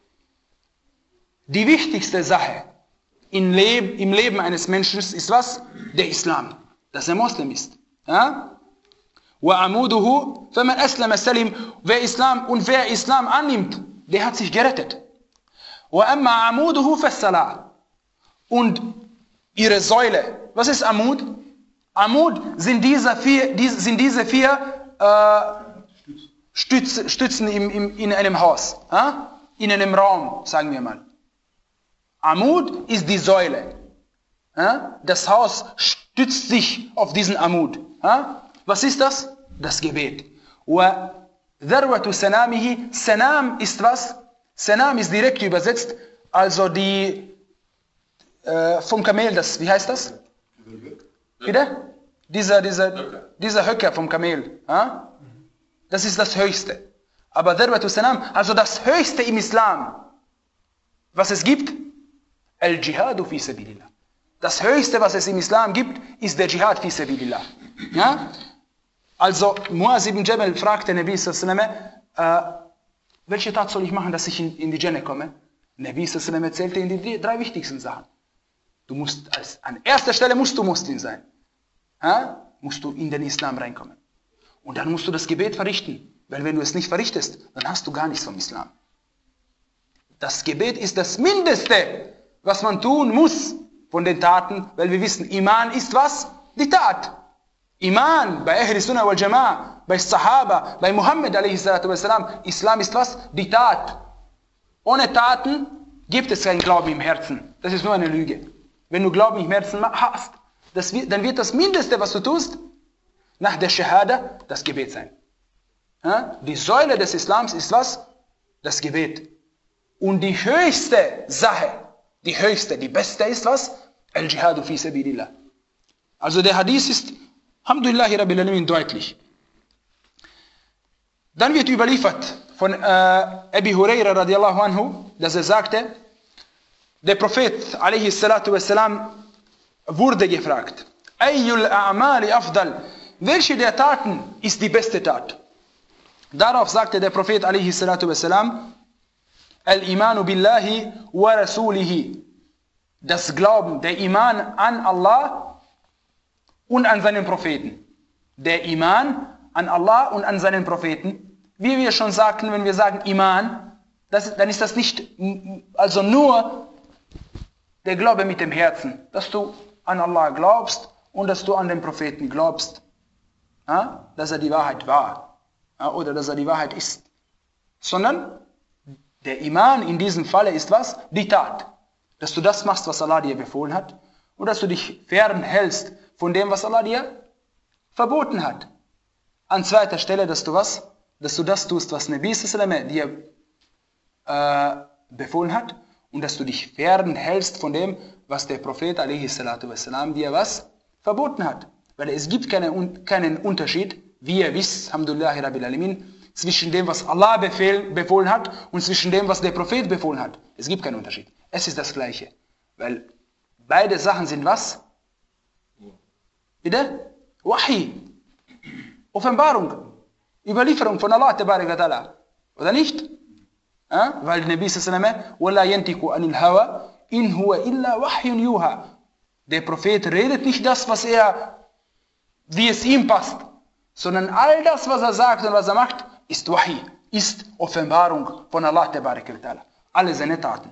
Die wichtigste Sache im Leben, im Leben eines Menschen ist was? Der Islam, dass er Muslim ist. Ja? وَعَمُودُهُ فَمَنْ أَسْلَمَ سَلِمْ. Wer Islam und wer Islam annimmt, der hat sich gerettet. وَأَمَّا عَمُودُهُ فَالصَّلَاةِ. Und ihre Säule, was ist Amud? Amud sind diese vier, die, sind diese vier äh, Stütz, Stützen im, im, in einem Haus, äh? in einem Raum, sagen wir mal. Amud ist die Säule. Ja? Das Haus stützt sich auf diesen Amud. Ja? Was ist das? Das Gebet. وَذَرْوَةُ سَنَامِهِ Sanam ist was? Sanam ist direkt übersetzt, also die äh, vom Kamel, das, wie heißt das? Bitte? Dieser, dieser, dieser Höcker vom Kamel. Ja? Das ist das Höchste. Aber Dharwatu Sanam, also das Höchste im Islam, was es gibt, Al-Jihadu fi Sabilillah. Das Höchste, was es im Islam gibt, ist der Jihad fi Sabilillah. Ja? Also Muaz ibn Jabal fragte Nabi sallallahu alaihi wasallam, äh, welche Tat soll ich machen, dass ich in, in die Jannah komme? Nabi sallallahu alaihi wasallam erzählte ihm die drei wichtigsten Sachen. Du musst, als, an erster Stelle musst du Muslim sein. Ja? Musst du in den Islam reinkommen. Und dann musst du das Gebet verrichten. Weil wenn du es nicht verrichtest, dann hast du gar nichts vom Islam. Das Gebet ist das Mindeste, was man tun muss von den Taten, weil wir wissen, Iman ist was? Die Tat. Iman bei Ahl Sunnah wal Jama'a, bei Sahaba, bei Muhammad alaihi salatu wassalam, Islam ist was? Die Tat. Ohne Taten gibt es keinen Glauben im Herzen. Das ist nur eine Lüge. Wenn du Glauben im Herzen hast, das wird, dann wird das Mindeste, was du tust, nach der Shahada, das Gebet sein. Ja? Die Säule des Islams ist was? Das Gebet. Und die höchste Sache, die höchste, die beste ist was? Al-Jihadu fi Sabilillah. Also der Hadith ist, Alhamdulillahi Rabbil Alamin, deutlich. Dann wird überliefert von äh, Abi Huraira radiallahu anhu, dass er sagte, der Prophet alaihi salatu wassalam wurde gefragt, Ayyul a'mali afdal, welche der Taten ist die beste Tat? Darauf sagte der Prophet alaihi salatu wassalam, Al-Imanu billahi wa rasulihi, das Glauben, der Iman an Allah und an seinen Propheten. Der Iman an Allah und an seinen Propheten. Wie wir schon sagten, wenn wir sagen Iman, das, dann ist das nicht also nur der Glaube mit dem Herzen, dass du an Allah glaubst und dass du an den Propheten glaubst, ja, dass er die Wahrheit war, ja, oder dass er die Wahrheit ist. Sondern der Iman in diesem Falle ist was? Die Tat. Dass du das machst, was Allah dir befohlen hat und dass du dich fernhältst von dem, was Allah dir verboten hat. An zweiter Stelle, dass du was? Dass du das tust, was Nabi sallallahu alaihi wasallam dir äh, befohlen hat und dass du dich fernhältst von dem, was der Prophet alaihi salatu wassalam dir was? Verboten hat. Weil es gibt keine, keinen Unterschied, wie ihr wisst, Alhamdulillahi Rabbil Alamin, zwischen dem, was Allah befehl, befohlen hat und zwischen dem, was der Prophet befohlen hat. Es gibt keinen Unterschied. Es ist das Gleiche. Weil beide Sachen sind was? Bitte? Wahi. Offenbarung. Überlieferung von Allah tabarak wa ta'ala. Oder nicht? Ja? Weil der Nabi sallallahu alaihi wasallam wala yantiku anil hawa in huwa illa wahyun yuha. Der Prophet redet nicht das, was er, wie es ihm passt, sondern all das, was er sagt und was er macht, ist Wahi, ist Offenbarung von Allah tabarak wa ta'ala. Alle seine Taten.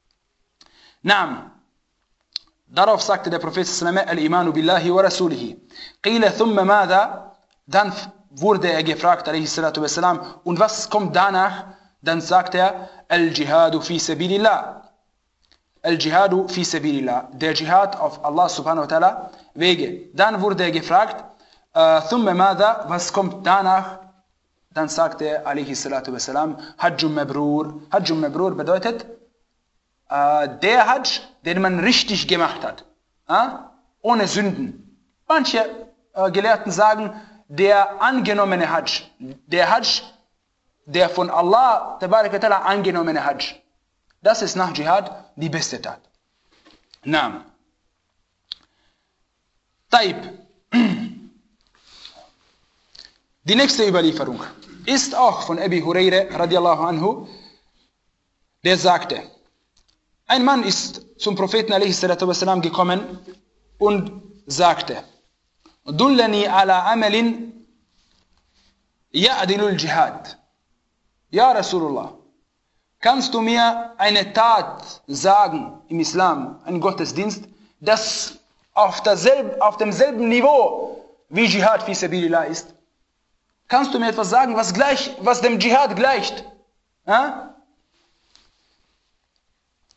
Naam. Darauf sagte der Prophet sallallahu alaihi wasallam, Al-Imanu billahi wa rasulihi. Qila thumma madha, dann wurde er gefragt, alaihi salatu wassalam, und was kommt danach? Dann sagt er, Al-Jihadu fi Sabilillah. Al-Jihadu fi Sabilillah. Der Jihad auf Allah subhanahu wa ta'ala Wege. Dann wurde er gefragt, thumma madha, was kommt danach? Dann sagte er, alaihi salatu wassalam, Hajjum Mabrur. Hajjum Mabrur bedeutet, der Hajj, den man richtig gemacht hat, ohne Sünden. Manche Gelehrten sagen, der angenommene Hajj, der Hajj, der von Allah tabarak wa ta'ala angenommene Hajj. Das ist nach Dschihad die beste Tat. Naam. Taib. Die nächste Überlieferung ist auch von Abi Huraira radiallahu anhu, der sagte, ein Mann ist zum Propheten alaihi salatu wassalam gekommen und sagte, Dullani ala amalin ya'dilul Jihad. Ja, Rasulullah, kannst du mir eine Tat sagen im Islam, ein Gottesdienst, das auf, derselb, auf demselben Niveau wie Jihad fi Sabilillah ist? Kannst du mir etwas sagen, was, gleich, was dem Jihad gleicht? Ja?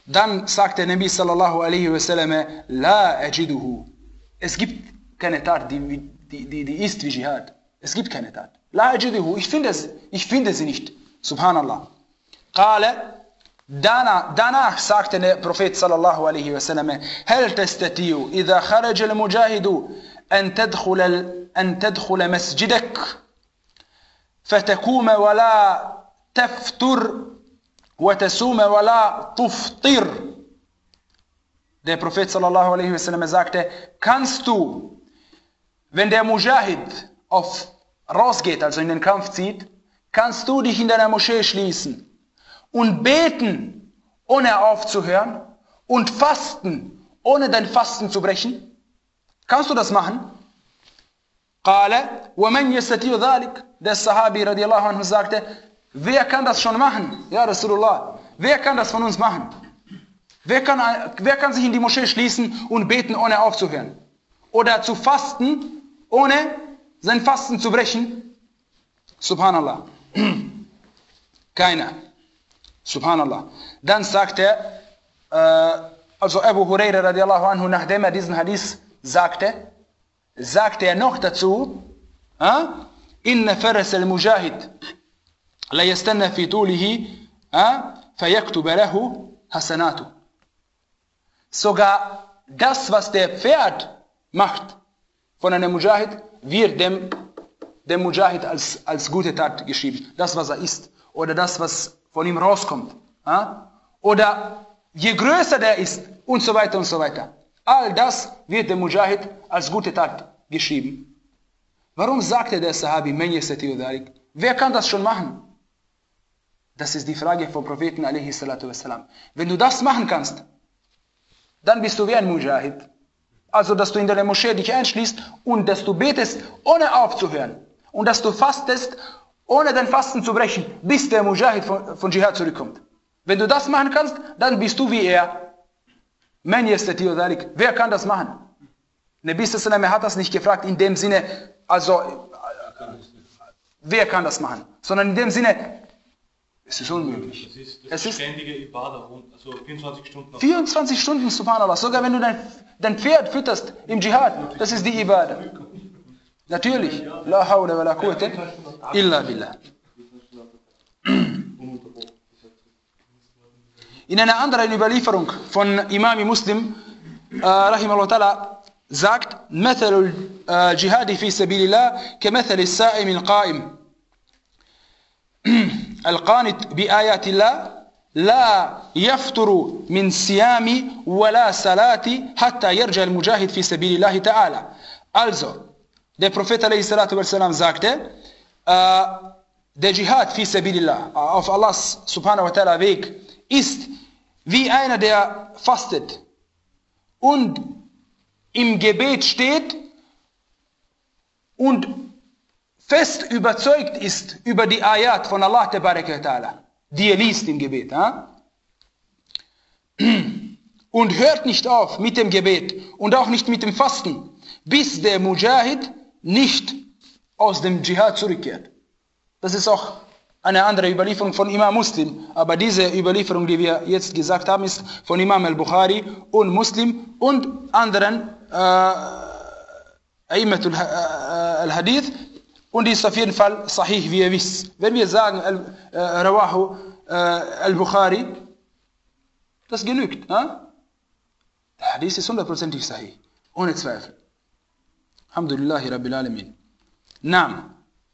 Dann sagt der Nabi sallallahu alaihi wasallam, La ajiduhu. Es gibt keine Tat, die, die, die, die ist wie Dschihad. Es gibt keine Tat. La ajiduhu. Ich finde, es, ich finde sie nicht. Subhanallah. Qala, danach, danach sagte der Prophet sallallahu alaihi wasallam, Hal tastati'u, idha kharaja al-mujahidu, an tadkhula, an tadkhula masjidak, فتكوم ولا تفتر وتسوم ولا تفطر. Der Prophet sallallahu alaihi wasallam sagte, kannst du, wenn der Mujahid auf rausgeht, also in den Kampf zieht, kannst du dich in deiner Moschee schließen und beten, ohne aufzuhören, und fasten, ohne dein Fasten zu brechen? Kannst du das machen? قال ومن يستطيع ذلك. Der Sahabi radiallahu anhu sagte, wer kann das schon machen? Ja, Rasulullah, wer kann das von uns machen? Wer kann, wer kann sich in die Moschee schließen und beten, ohne aufzuhören? Oder zu fasten, ohne sein Fasten zu brechen? Subhanallah. Keiner. Subhanallah. Dann sagt er, äh, also Abu Huraira radiallahu anhu, nachdem er diesen Hadith sagte, sagte er noch dazu, äh, Inna faras al-mujahid la yastanna fi tulihi fayaktuba lahu hasanatu. Sogar das, was der Pferd macht von einem Mujahid, wird dem, dem Mujahid als, als gute Tat geschrieben. Das, was er isst. Oder das, was von ihm rauskommt. Oder je größer der ist und so weiter und so weiter. All das wird dem Mujahid als gute Tat geschrieben. Warum sagte der Sahabi, Man yastati'u dhalik? Wer kann das schon machen? Das ist die Frage vom Propheten alaihi salatu wassalam. Wenn du das machen kannst, dann bist du wie ein Mujahid. Also, dass du in deiner Moschee dich einschließt und dass du betest, ohne aufzuhören. Und dass du fastest, ohne dein Fasten zu brechen, bis der Mujahid von, von Dschihad zurückkommt. Wenn du das machen kannst, dann bist du wie er. Man yastati'u dhalik. Wer kann das machen? Nabi sallallahu alaihi wasallam hat das nicht gefragt in dem Sinne, also, wer kann das machen? Sondern in dem Sinne, es ist unmöglich. Das ist, das es ist ständige Ibadah, also vierundzwanzig Stunden. vierundzwanzig Stunden, subhanallah. Sogar wenn du dein, dein Pferd fütterst im Dschihad, das ist die Ibadah. Natürlich. La hawla wa la quwwata illa billah. In einer anderen Überlieferung von Imam Muslim, äh, rahimahullah ta'ala, sagt, مثل الجهاد في سبيل الله كمثل السائم القائم القانت بآيات الله لا يفتر من صيام ولا صلاة حتى يرجع المجاهد في سبيل الله تعالى. Also, der Prophet alaihi salatu wassalam sagte, äh, der Jihad fi sabilillah, auf Allahs subhanahu wa ta'ala Weg, ist wie einer, der fastet und im Gebet steht und fest überzeugt ist über die Ayat von Allah tabaraka wa ta'ala, die er liest im Gebet. Ha? Und hört nicht auf mit dem Gebet und auch nicht mit dem Fasten, bis der Mujahid nicht aus dem Dschihad zurückkehrt. Das ist auch eine andere Überlieferung von Imam Muslim, aber diese Überlieferung, die wir jetzt gesagt haben, ist von Imam al-Bukhari und Muslim und anderen A'immatul al-Hadith, und die ist auf jeden Fall sahih, wie ihr wisst. Wenn wir sagen Rawahu al-Bukhari, das genügt. Der Hadith ist hundertprozentig sahih, ohne Zweifel. Alhamdulillahi Rabbil Alamin. Naam.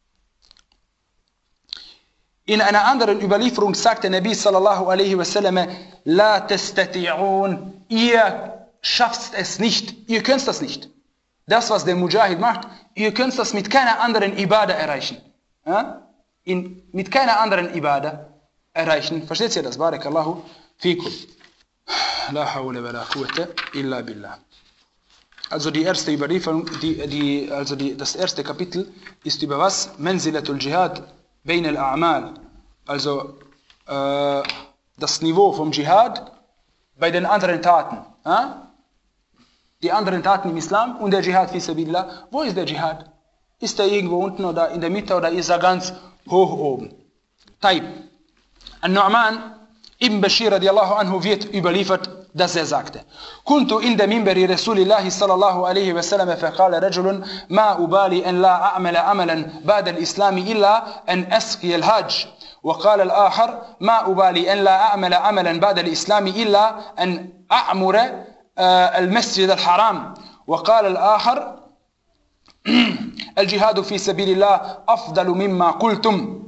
In einer anderen Überlieferung sagt der Nabi sallallahu alaihi wasallam, La tastati'un, ihr schafft es nicht, ihr könnt das nicht. Das, was der Mujahid macht, ihr könnt das mit keiner anderen Ibadah erreichen. Ja? In, mit keiner anderen Ibadah erreichen. Versteht ihr das? Barakallahu fikum. La hawla wa la quwwata illa billah. Also die erste Überlieferung, die, die, also die, das erste Kapitel ist über was? Manzilatul Jihad bain al-A'mal. Also äh, das Niveau vom Dschihad bei den anderen Taten. Ja? Die anderen Taten im Islam und der Dschihad fi sabilillah. Wo ist der Dschihad? Ist er irgendwo unten oder in der Mitte oder ist er ganz hoch oben? Taib. An-Nu'man Ibn Bashir radiallahu anhu wird überliefert, dass er sagte: Kuntu inda minbari Rasulillahi sallallahu alaihi wasallam faqala rajulun ma ubali an la a'mala amalan ba'da al-Islam illa an asqi al-hajj. وقال الآخر ما أبالي أن لا أعمل عملا بعد الإسلام إلا أن أعمر المسجد الحرام. وقال الآخر الجهاد في سبيل الله أفضل مما قلتم.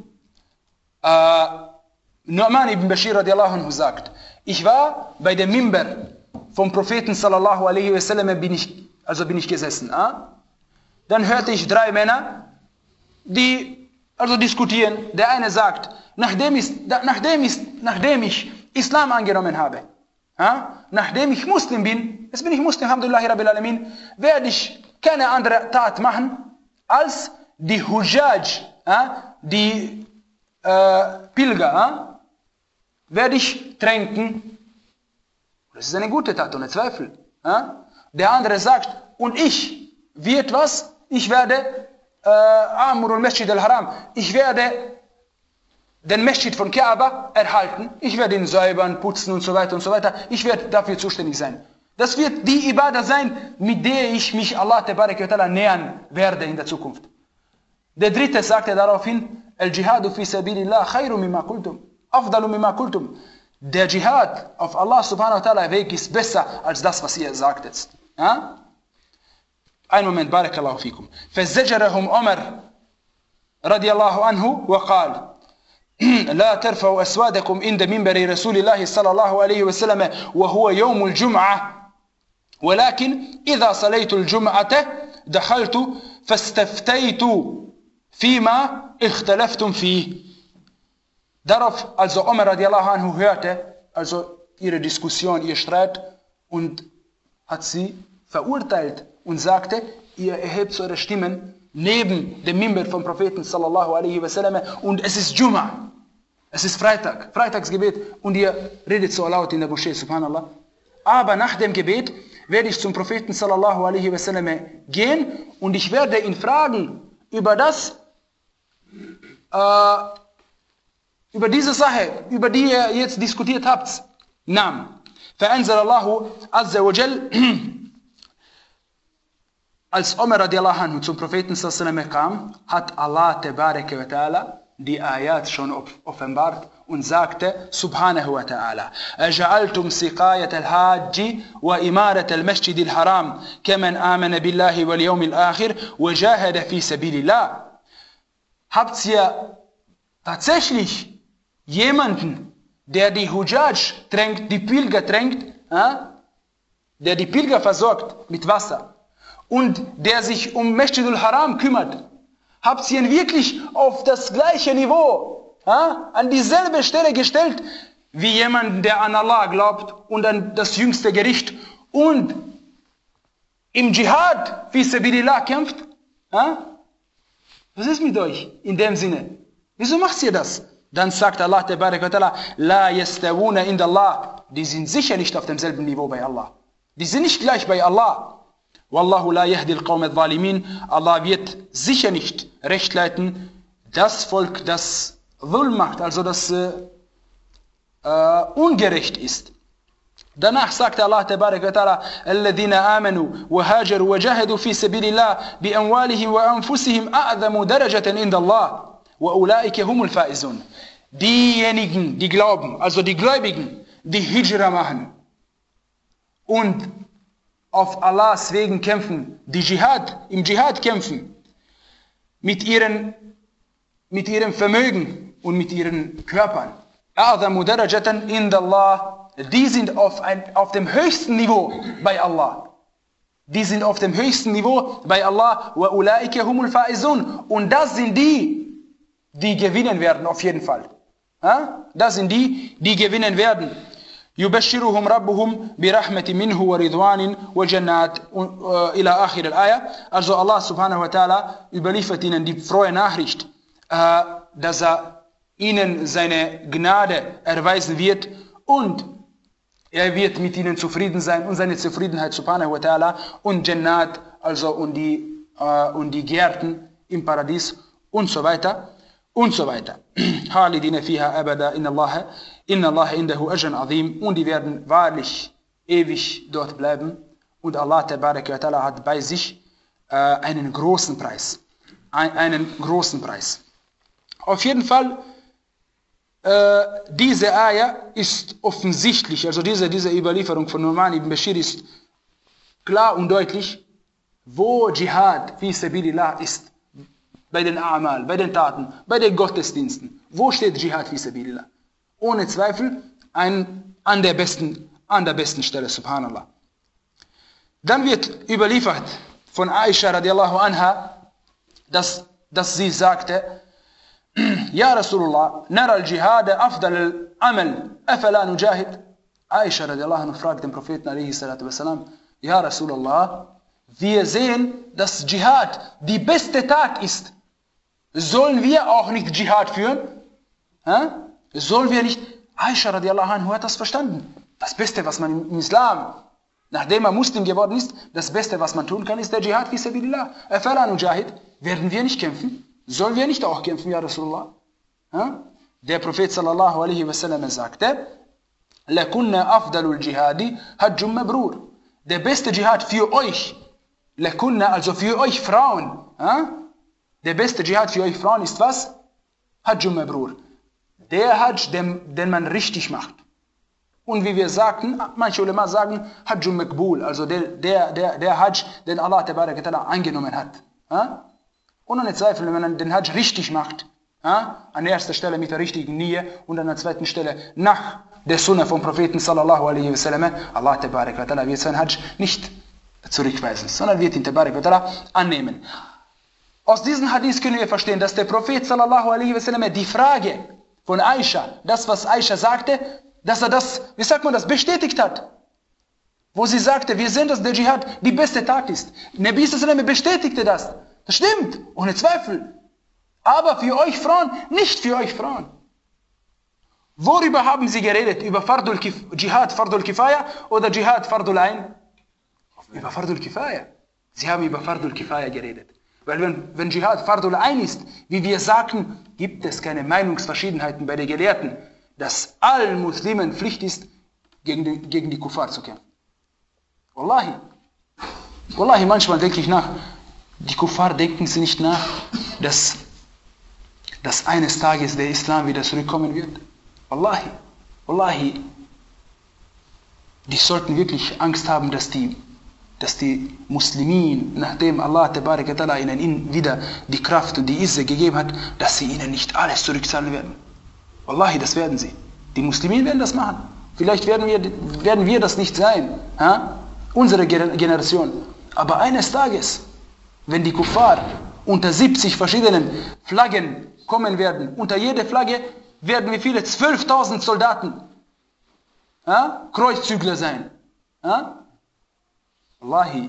Nu'man ibn Bashir radiallahu anhu sagt: Ich war bei dem Mimber vom Propheten sallallahu alaihi wasallam, bin ich, also bin ich gesessen. Ah? Dann hörte ich drei Männer, die also diskutieren. Der eine sagt: Nachdem ich, nachdem ich, nachdem ich Islam angenommen habe, ah? Nachdem ich Muslim bin, jetzt bin ich Muslim, alhamdulillah rabbil alamin, werde ich keine andere Tat machen, als die Hujjaj, ah? die äh, Pilger, ah? werde ich tränken. Das ist eine gute Tat, ohne Zweifel. Ja? Der andere sagt: und ich, wie etwas, ich werde Amr al-Masjid al-Haram, ich werde den Masjid von Kaaba erhalten, ich werde ihn säubern, putzen und so weiter und so weiter, ich werde dafür zuständig sein. Das wird die Ibadah sein, mit der ich mich Allah tabarak wa ta'ala nähern werde in der Zukunft. Der dritte sagte daraufhin: Al-Jihadu fi sabilillah khairu mimma kultum. Der Dschihad auf Allah subhanahu wa ta'ala Weg ist besser als das, was ihr sagtet. Ja? Ein Moment, barakallahu fikum. فزجرهم عمر رضي الله عنه وقال: لا ترفعوا أصواتكم عند منبر رسول الله صلى الله عليه وسلم وهو يوم الجمعة ولكن إذا صليت الجمعة دخلت فاستفتيت فيما اختلفتم فيه. Darauf, also Umar radiallahu anhu hörte, also ihre Diskussion, ihr Streit, und hat sie verurteilt und sagte: Ihr erhebt eure Stimmen neben dem Mimber vom Propheten sallallahu alaihi wasallam und es ist Jum'a, es ist Freitag, Freitagsgebet, und ihr redet so laut in der Moschee, subhanallah. Aber nach dem Gebet werde ich zum Propheten sallallahu alaihi wasallam gehen und ich werde ihn fragen über das, äh, über diese Sache, über die ihr jetzt diskutiert habt. Naam. فأنزل الله عز وجل, als Umar radiallahu anhu zum Propheten sallallahu alaihi wasallam kam, hat Allah tabaraka wa ta'ala die Ayat schon offenbart und sagte subhanahu wa ta'ala: أجعلتم سقاية الحاج وإمارة المسجد الحرام كمن آمن بالله واليوم الآخر وجاهد في سبيل الله. Habt ihr tatsächlich jemanden, der die Hujjaj tränkt, die Pilger tränkt, äh, der die Pilger versorgt mit Wasser und der sich um Masjid al-Haram kümmert, habt ihr ihn wirklich auf das gleiche Niveau, äh, an dieselbe Stelle gestellt, wie jemand, der an Allah glaubt und an das jüngste Gericht und im Dschihad fi sabilillah kämpft? Äh? Was ist mit euch in dem Sinne? Wieso macht ihr das? Dann sagt Allah tabarak wa ta'ala: La yastawuna inda Allah. Die sind sicher nicht auf demselben Niveau bei Allah. Die sind nicht gleich bei Allah. Wallahu la yahdi al-qawm al-zalimin. Allah wird sicher nicht recht leiten das Volk, das Dhulm macht, also das äh, äh, ungerecht ist. Danach sagt Allah tabarak wa ta'ala: Alladhina amanu wa hajaru wa jahadu fi sabilillah bi amwalihim wa anfusihim a'zamu darajatan inda Allah. Diejenigen, die glauben, also die Gläubigen, die Hijra machen und auf Allahs Wegen kämpfen, die Dschihad, im Dschihad kämpfen, mit ihren, mit ihrem Vermögen und mit ihren Körpern. Die sind auf, ein, auf dem höchsten Niveau bei Allah. Die sind auf dem höchsten Niveau bei Allah. Und das sind die, die gewinnen werden, auf jeden Fall. Ja? Das sind die, die gewinnen werden. يبشرهم ربهم برحمة منه ورضوان وجنات إلى آخر الآية. Also Allah subhanahu wa ta'ala überliefert ihnen die frohe Nachricht, dass er ihnen seine Gnade erweisen wird und er wird mit ihnen zufrieden sein und seine Zufriedenheit subhanahu wa ta'ala und Jannat, also und die, und die Gärten im Paradies und so weiter. und so weiter. Halidina fiha abada inna Allah inna Allah indahu ajran azim, und die werden wahrlich ewig dort bleiben, und Allah tabaraka wa ta'ala hat bei sich äh, einen großen Preis. Ein, einen großen Preis. Auf jeden Fall, äh, diese Ayah ist offensichtlich, also diese, diese Überlieferung von Nu'man ibn Bashir ist klar und deutlich, wo Dschihad fi sabilillah ist. Bei den A'mal, bei den Taten, bei den Gottesdiensten. Wo steht Dschihad fi sabilillah? Ohne Zweifel ein, an, der besten, an der besten Stelle, subhanallah. Dann wird überliefert von Aisha radiallahu anha, dass, dass sie sagte, Ja Rasulullah, nara al-Jihad afdal al-amal, afala nujahid. Aisha radiallahu anha fragt den Propheten alaihi salatu wassalam, Ja Rasulullah, wir sehen, dass Dschihad die beste Tat ist. Sollen wir auch nicht Dschihad führen? Ha? Sollen wir nicht? Aisha radiallahu anha hat das verstanden. Das Beste, was man im Islam, nachdem man Muslim geworden ist, das Beste, was man tun kann, ist der Dschihad fi sabilillah. Afala nujahid. Werden wir nicht kämpfen? Sollen wir nicht auch kämpfen, ja Rasulullah? Ha? Der Prophet sallallahu alaihi wasallam sagte, Lakunna afdalul jihadi hajjum mabrur. Der beste Dschihad für euch, Lakunna, also für euch Frauen, ha? Der beste Dschihad für euch Frauen ist was? Hajjum mabrur. Der Hajj, den, den man richtig macht. Und wie wir sagten, manche Ulema sagen, Hajjum makbul, also der, der, der, der Hajj, den Allah tabaraka ta'ala angenommen hat. Ha? Und ohne Zweifel, wenn man den Hajj richtig macht, ja, an erster Stelle mit der richtigen Niyyah und an der zweiten Stelle nach der Sunna vom Propheten sallallahu alaihi wasallam, Allah tabarak wa ta'ala wird sein Hajj nicht zurückweisen, sondern wird ihn tabarak wa ta'ala annehmen. Aus diesem Hadith können wir verstehen, dass der Prophet sallallahu alaihi wasallam die Frage von Aisha, das was Aisha sagte, dass er das, wie sagt man das, bestätigt hat. Wo sie sagte, wir sehen, dass der Dschihad die beste Tat ist. Nabi sallallahu alaihi wasallam bestätigte das. Das stimmt, ohne Zweifel. Aber für euch Frauen, nicht für euch Frauen. Worüber haben sie geredet? Über Fardul Kif Dschihad Fardul Kifaya oder Dschihad Fardul Ain? Über Fardul Kifaya. Sie haben über Fardul Kifaya geredet. Weil wenn, wenn Dschihad Fardul Ain ist, wie wir sagten, gibt es keine Meinungsverschiedenheiten bei den Gelehrten, dass allen Muslimen Pflicht ist, gegen die, gegen die Kuffar zu kämpfen. Wallahi. Wallahi, manchmal denke ich nach, die Kuffar denken sie nicht nach, dass, dass eines Tages der Islam wieder zurückkommen wird. Wallahi, Wallahi, die sollten wirklich Angst haben, dass die, dass die Muslimin, nachdem Allah tabarak wa ta'ala ihnen wieder die Kraft und die Izze gegeben hat, dass sie ihnen nicht alles zurückzahlen werden. Wallahi, das werden sie. Die Muslimin werden das machen. Vielleicht werden wir, werden wir das nicht sein, ha? Unsere Generation. Aber eines Tages, wenn die Kuffar unter siebzig verschiedenen Flaggen kommen werden, unter jeder Flagge werden wie viele? zwölftausend Soldaten, ja? Kreuzzügler sein. Ja? Wallahi,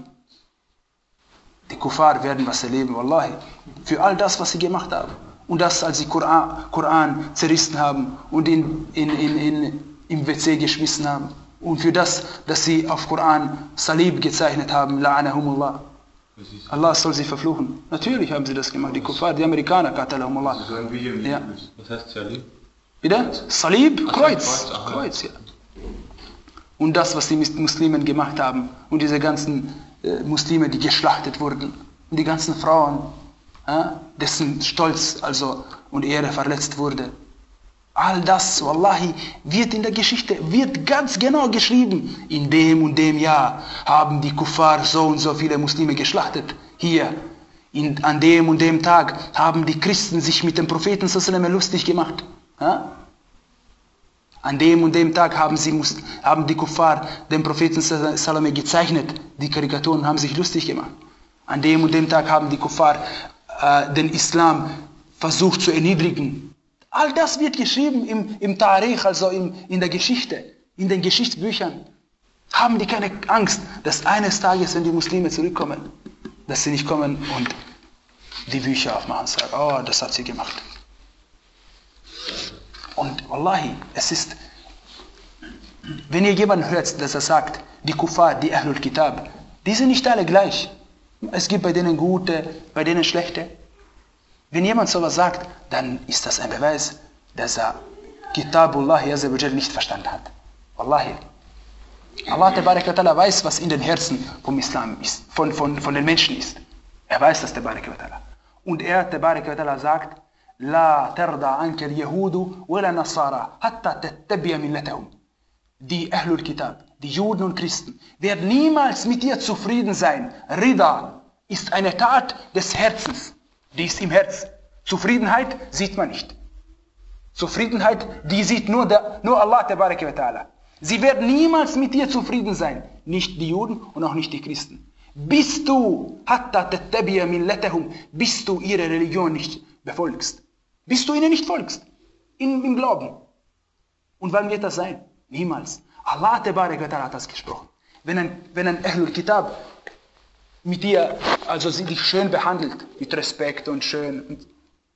die Kuffar werden was erleben, Wallahi, für all das, was sie gemacht haben. Und das, als sie Koran, Koran zerrissen haben und in, in, in, in, im W C geschmissen haben. Und für das, dass sie auf Koran Salib gezeichnet haben, la'anahumullah. Allah soll sie verfluchen. Natürlich haben sie das gemacht, die Kuffar, die Amerikaner, qatalahumullah. Ja. Was heißt Salib? Wieder? Salib, Kreuz. Kreuz, ja. Und das, was die Muslimen gemacht haben, und diese ganzen äh, Muslime, die geschlachtet wurden, und die ganzen Frauen, äh, dessen Stolz also und Ehre verletzt wurde. All das, wallahi, wird in der Geschichte, wird ganz genau geschrieben. In dem und dem Jahr haben die Kuffar so und so viele Muslime geschlachtet. Hier, in, an dem und dem Tag haben die Christen sich mit dem Propheten sallallahu lustig gemacht. Ja? An dem und dem Tag haben, sie, haben die Kuffar den Propheten sallallahu gezeichnet. Die Karikaturen haben sich lustig gemacht. An dem und dem Tag haben die Kuffar äh, den Islam versucht zu erniedrigen. All das wird geschrieben im, im Tarikh, also im, in der Geschichte, in den Geschichtsbüchern. Haben die keine Angst, dass eines Tages, wenn die Muslime zurückkommen, dass sie nicht kommen und die Bücher aufmachen und sagen, oh, das hat sie gemacht. Und Wallahi, es ist, wenn ihr jemanden hört, dass er sagt, die Kuffar, die Ahlul Kitab, die sind nicht alle gleich. Es gibt bei denen gute, bei denen schlechte. Wenn jemand sowas sagt, dann ist das ein Beweis, dass er Kitabullah nicht verstanden hat. Wallahi. Allah Tabarak wa Ta'ala weiß, was in den Herzen vom Islam ist, von, von, von den Menschen ist. Er weiß das Tabarak wa Ta'ala. Und er Tabarak wa Ta'ala sagt, La terda anke al-Yahudu wala Nasara, hatta tattabi'a millatahum. Die Ahlul Kitab, die Juden und Christen, werden niemals mit dir zufrieden sein. Rida ist eine Tat des Herzens. Die ist im Herz. Zufriedenheit sieht man nicht. Zufriedenheit, die sieht nur, der, nur Allah Tabaraka wa Ta'ala. Sie werden niemals mit dir zufrieden sein. Nicht die Juden und auch nicht die Christen. Bis du, hatta tattabi'a millatahum, bis du ihre Religion nicht befolgst. Bis du ihnen nicht folgst. In, Im Glauben. Und wann wird das sein? Niemals. Allah Tabaraka wa Ta'ala hat das gesprochen. Wenn ein, wenn ein Ahlul Kitab mit dir, also sie dich schön behandelt, mit Respekt und schön. Und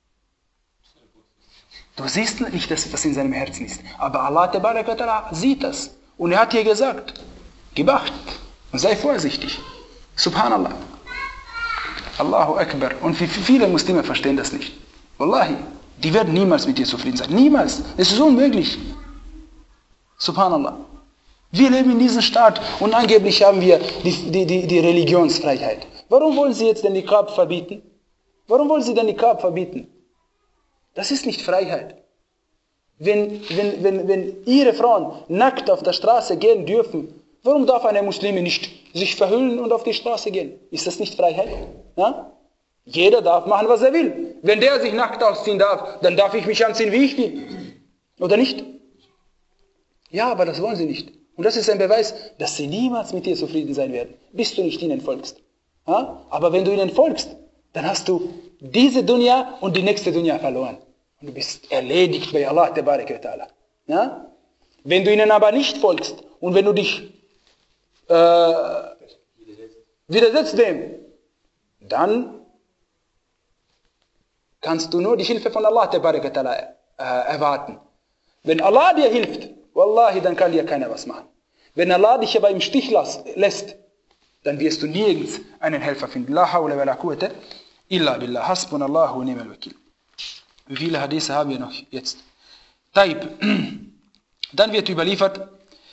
du siehst nicht, dass was in seinem Herzen ist. Aber Allah Tabaraka wa Ta'ala sieht das. Und er hat dir gesagt, gib Acht und sei vorsichtig. Subhanallah. Allahu Akbar. Und viele Muslime verstehen das nicht. Wallahi, die werden niemals mit dir zufrieden sein. Niemals. Es ist unmöglich. Subhanallah. Wir leben in diesem Staat und angeblich haben wir die, die, die, die Religionsfreiheit. Warum wollen Sie jetzt den Niqab verbieten? Warum wollen Sie den Niqab verbieten? Das ist nicht Freiheit. Wenn, wenn, wenn, wenn Ihre Frauen nackt auf der Straße gehen dürfen, warum darf eine Muslime nicht sich verhüllen und auf die Straße gehen? Ist das nicht Freiheit? Ja? Jeder darf machen, was er will. Wenn der sich nackt ausziehen darf, dann darf ich mich anziehen, wie ich will. Oder nicht? Ja, aber das wollen sie nicht. Und das ist ein Beweis, dass sie niemals mit dir zufrieden sein werden, bis du nicht ihnen folgst. Ja? Aber wenn du ihnen folgst, dann hast du diese Dunya und die nächste Dunya verloren. Und du bist erledigt bei Allah Tabaraka wa Ta'ala. Ja? Wenn du ihnen aber nicht folgst und wenn du dich äh, widersetzt dem, dann kannst du nur die Hilfe von Allah Tabaraka wa Ta'ala äh, erwarten. Wenn Allah dir hilft, Wallahi, dann kann dir keiner was machen. Wenn Allah dich aber im Stich lässt, dann wirst du nirgends einen Helfer finden. La hawla wa la quwwata illa billah. Hasbunallahu wa ni'mal wakil. Wie viele Hadithe haben wir noch jetzt? Taib. Dann wird überliefert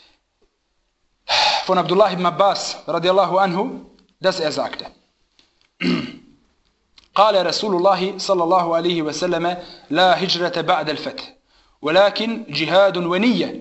von Abdullah ibn Abbas radiallahu anhu, dass er sagte, قال رسول الله صلى الله عليه وسلم لا هجرة بعد الفتح ولكن جهاد ونية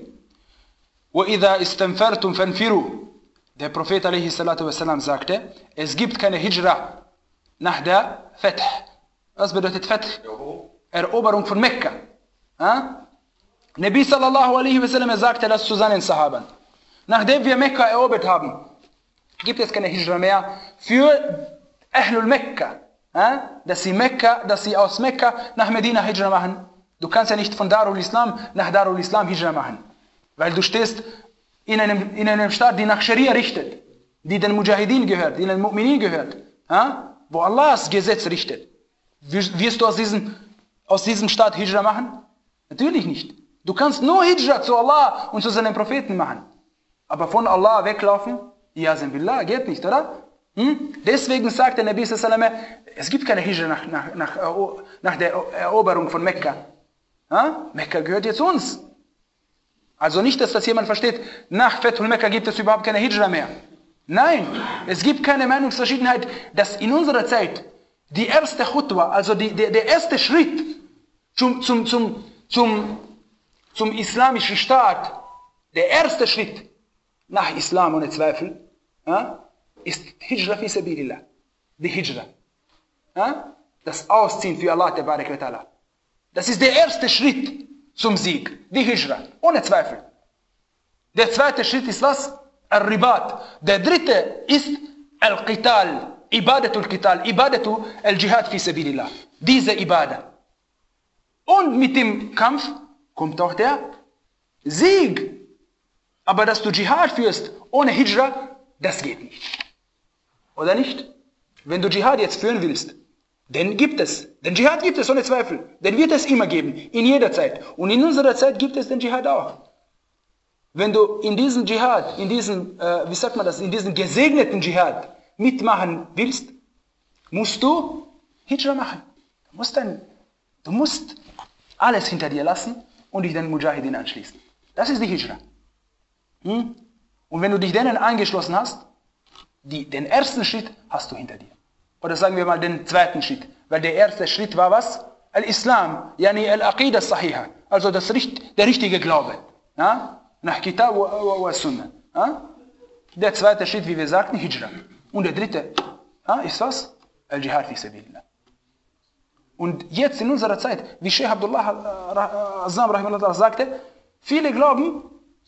وإذا استنفرتم فانفروا. Der Prophet alaihi salatu wasalam sagte, es gibt keine Hijra nach der Fath. Was bedeutet Fath? Eroberung von Mekka. Ha? Nabi sallallahu alaihi wasallam sagte das zu seinen Sahaban. Nachdem wir Mekka erobert haben, gibt es keine Hijra mehr für Ahlul Mekka. Ha? Dass sie Mekka, dass sie aus Mekka nach Medina Hijra machen. Du kannst ja nicht von Darul Islam nach Darul Islam Hijra machen. Weil du stehst in einem, in einem Staat, die nach Scharia richtet, die den Mujahideen gehört, die den Mu'minin gehört, ha? Wo Allahs Gesetz richtet. Wirst du aus diesem, aus diesem Staat Hijra machen? Natürlich nicht. Du kannst nur Hijra zu Allah und zu seinen Propheten machen. Aber von Allah weglaufen? Ja, Billah, geht nicht, oder? Hm? Deswegen sagt der Nabi sallallahu alaihi wasallam, es gibt keine Hijra nach, nach, nach, nach der Eroberung von Mekka. Ha? Mekka gehört jetzt uns. Also nicht, dass das jemand versteht, nach Fathul Mekka gibt es überhaupt keine Hijra mehr. Nein, es gibt keine Meinungsverschiedenheit, dass in unserer Zeit die erste Khutwa, also die, der, der erste Schritt zum, zum, zum, zum, zum islamischen Staat, der erste Schritt nach Islam ohne Zweifel, ja, ist Hijra fi sabilillah. Die Hijra. Ja? Das Ausziehen für Allah Tabaraka wa Ta'ala. Das ist der erste Schritt zum Sieg. Die Hijra. Ohne Zweifel. Der zweite Schritt ist was? Al-Ribat. Der dritte ist Al-Qital. Ibadatul Qital. Ibadatu Al-Jihad fi sabilillah. Diese Ibadah. Und mit dem Kampf kommt auch der Sieg. Aber dass du Dschihad führst ohne Hijra, das geht nicht. Oder nicht? Wenn du Dschihad jetzt führen willst, den gibt es. Den Dschihad gibt es ohne Zweifel. Den wird es immer geben. In jeder Zeit. Und in unserer Zeit gibt es den Dschihad auch. Wenn du in diesem Dschihad, in diesem, äh, wie sagt man das, in diesem gesegneten Dschihad mitmachen willst, musst du Hijra machen. musst dann, du musst alles hinter dir lassen und dich den Mujahideen anschließen. Das ist die Hijra. Hm? Und wenn du dich denen angeschlossen hast, die, den ersten Schritt hast du hinter dir. Oder sagen wir mal den zweiten Schritt. Weil der erste Schritt war was? Al-Islam, yani al-Aqidah sahiha. Also das, der richtige Glaube. Ja? Nach Kitab wa Sunnah. Ja? Der zweite Schritt, wie wir sagten, Hijra. Und der dritte ja, ist was? Al-Jihad fi sabilillah. Und jetzt in unserer Zeit, wie Sheikh Abdullah Azam rahimahullah sagte, viele glauben,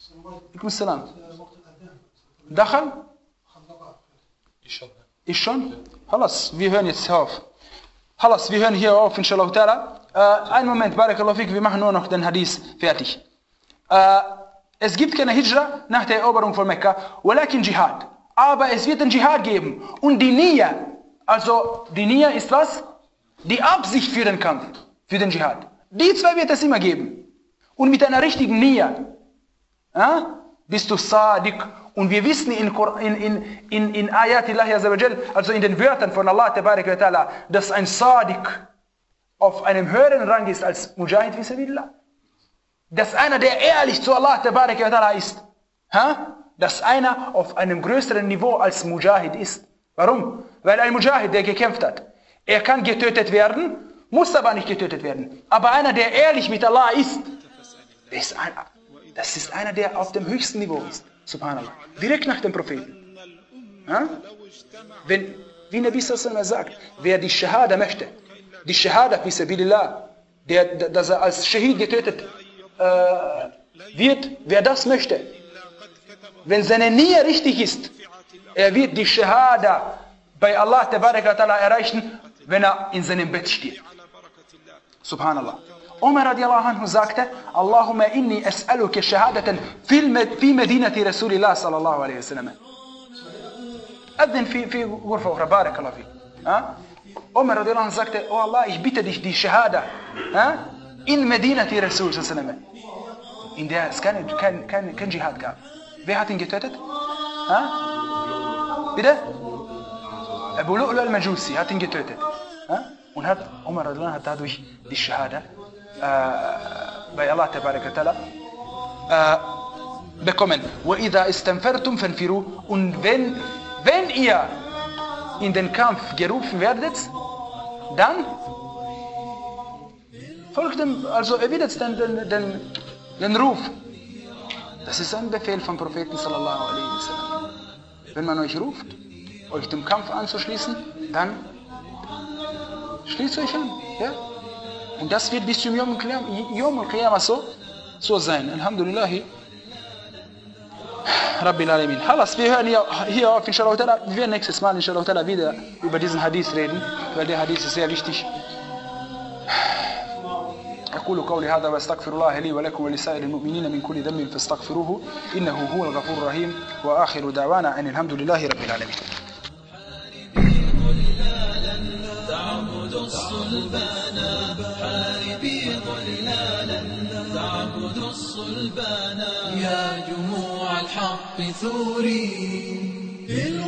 Dachal? Ich schon. Ich schon? Halas, wir hören jetzt auf. Halas, wir hören hier auf, inshallah ta'ala. Äh, einen Moment, barakallahu fik, wir machen nur noch den Hadith fertig. Äh, es gibt keine Hijra nach der Eroberung von Mekka, walakin Jihad. Aber es wird einen Jihad geben. Und die Nia, also die Nia ist was? Die Absicht für den Kampf, für den Dschihad. Die zwei wird es immer geben. Und mit einer richtigen Nia ja, bist du Sadiq. Und wir wissen in, in, in, in Ayatillahi Azzawajal, also in den Wörtern von Allah, Ta'ala, dass ein Sadiq auf einem höheren Rang ist als Mujahid fi sabilillah. Dass einer, der ehrlich zu Allah Ta'ala ist, ja, dass einer auf einem größeren Niveau als Mujahid ist. Warum? Weil ein Mujahid, der gekämpft hat, er kann getötet werden, muss aber nicht getötet werden. Aber einer, der ehrlich mit Allah ist, ist ein, das ist einer, der auf dem höchsten Niveau ist. Subhanallah. Direkt nach dem Propheten. Ja? Wenn, wie Nabi sallallahu alaihi wasallam sagt, wer die Shahada möchte, die Shahada fi sabilillah, der, dass er als Shahid getötet äh, wird, wer das möchte, wenn seine Nia richtig ist, er wird die Shahada bei Allah Ta'ala erreichen, wenn er in seinem Bett steht. Subhanallah. Umar radiallahu anhu sagte, Allahumma inni as'aluka shahadatan fi medinati Rasulillah sallallahu alaihi wasallam. Adden fi fi ghurfa ukhra, barakallahu fik. Umar radiallahu anhu sagte, oh Allah, ich bitte dich die Shahada in Medinati Rasul sallallahu alaihi wasallam, in der es kein, kein, kein, kein Dschihad gab. Wer hat ihn getötet? Ha? Bitte? Abu Lu'lu al-Majusi hat ihn getötet. Ha? Und hat, Umar radiallahu hat dadurch die Shahada äh, bei Allah ta'ala äh, bekommen. وَإِذَا إِسْتَنْفَرْتُمْ فَانْفِرُوا. Und wenn, wenn ihr in den Kampf gerufen werdet, dann folgt dem, also erwidert den, den, den, den Ruf. Das ist ein Befehl vom Propheten sallallahu alaihi wasallam. Wenn man euch ruft, euch dem Kampf anzuschließen, dann schließt euch an. Ja? Und das wird bis zum Yom al-Qiyamah so, so sein. Alhamdulillahi. Rabbil Alamin. Halas, wir hören hier, hier auf, inshallah ta'ala. Wir werden nächstes Mal, inshallah ta'ala, wieder über diesen Hadith reden, weil der Hadith ist sehr wichtig. أقول قولي هذا وأستغفر الله لي ولكم ولسائر المؤمنين من كل ذنب فاستغفروه إنه هو الغفور الرحيم وآخر دعوانا أن الحمد لله رب العالمين. تعبد الصلبان حاربي ضلالا تعبد الصلبان يا جموع الحق ثوري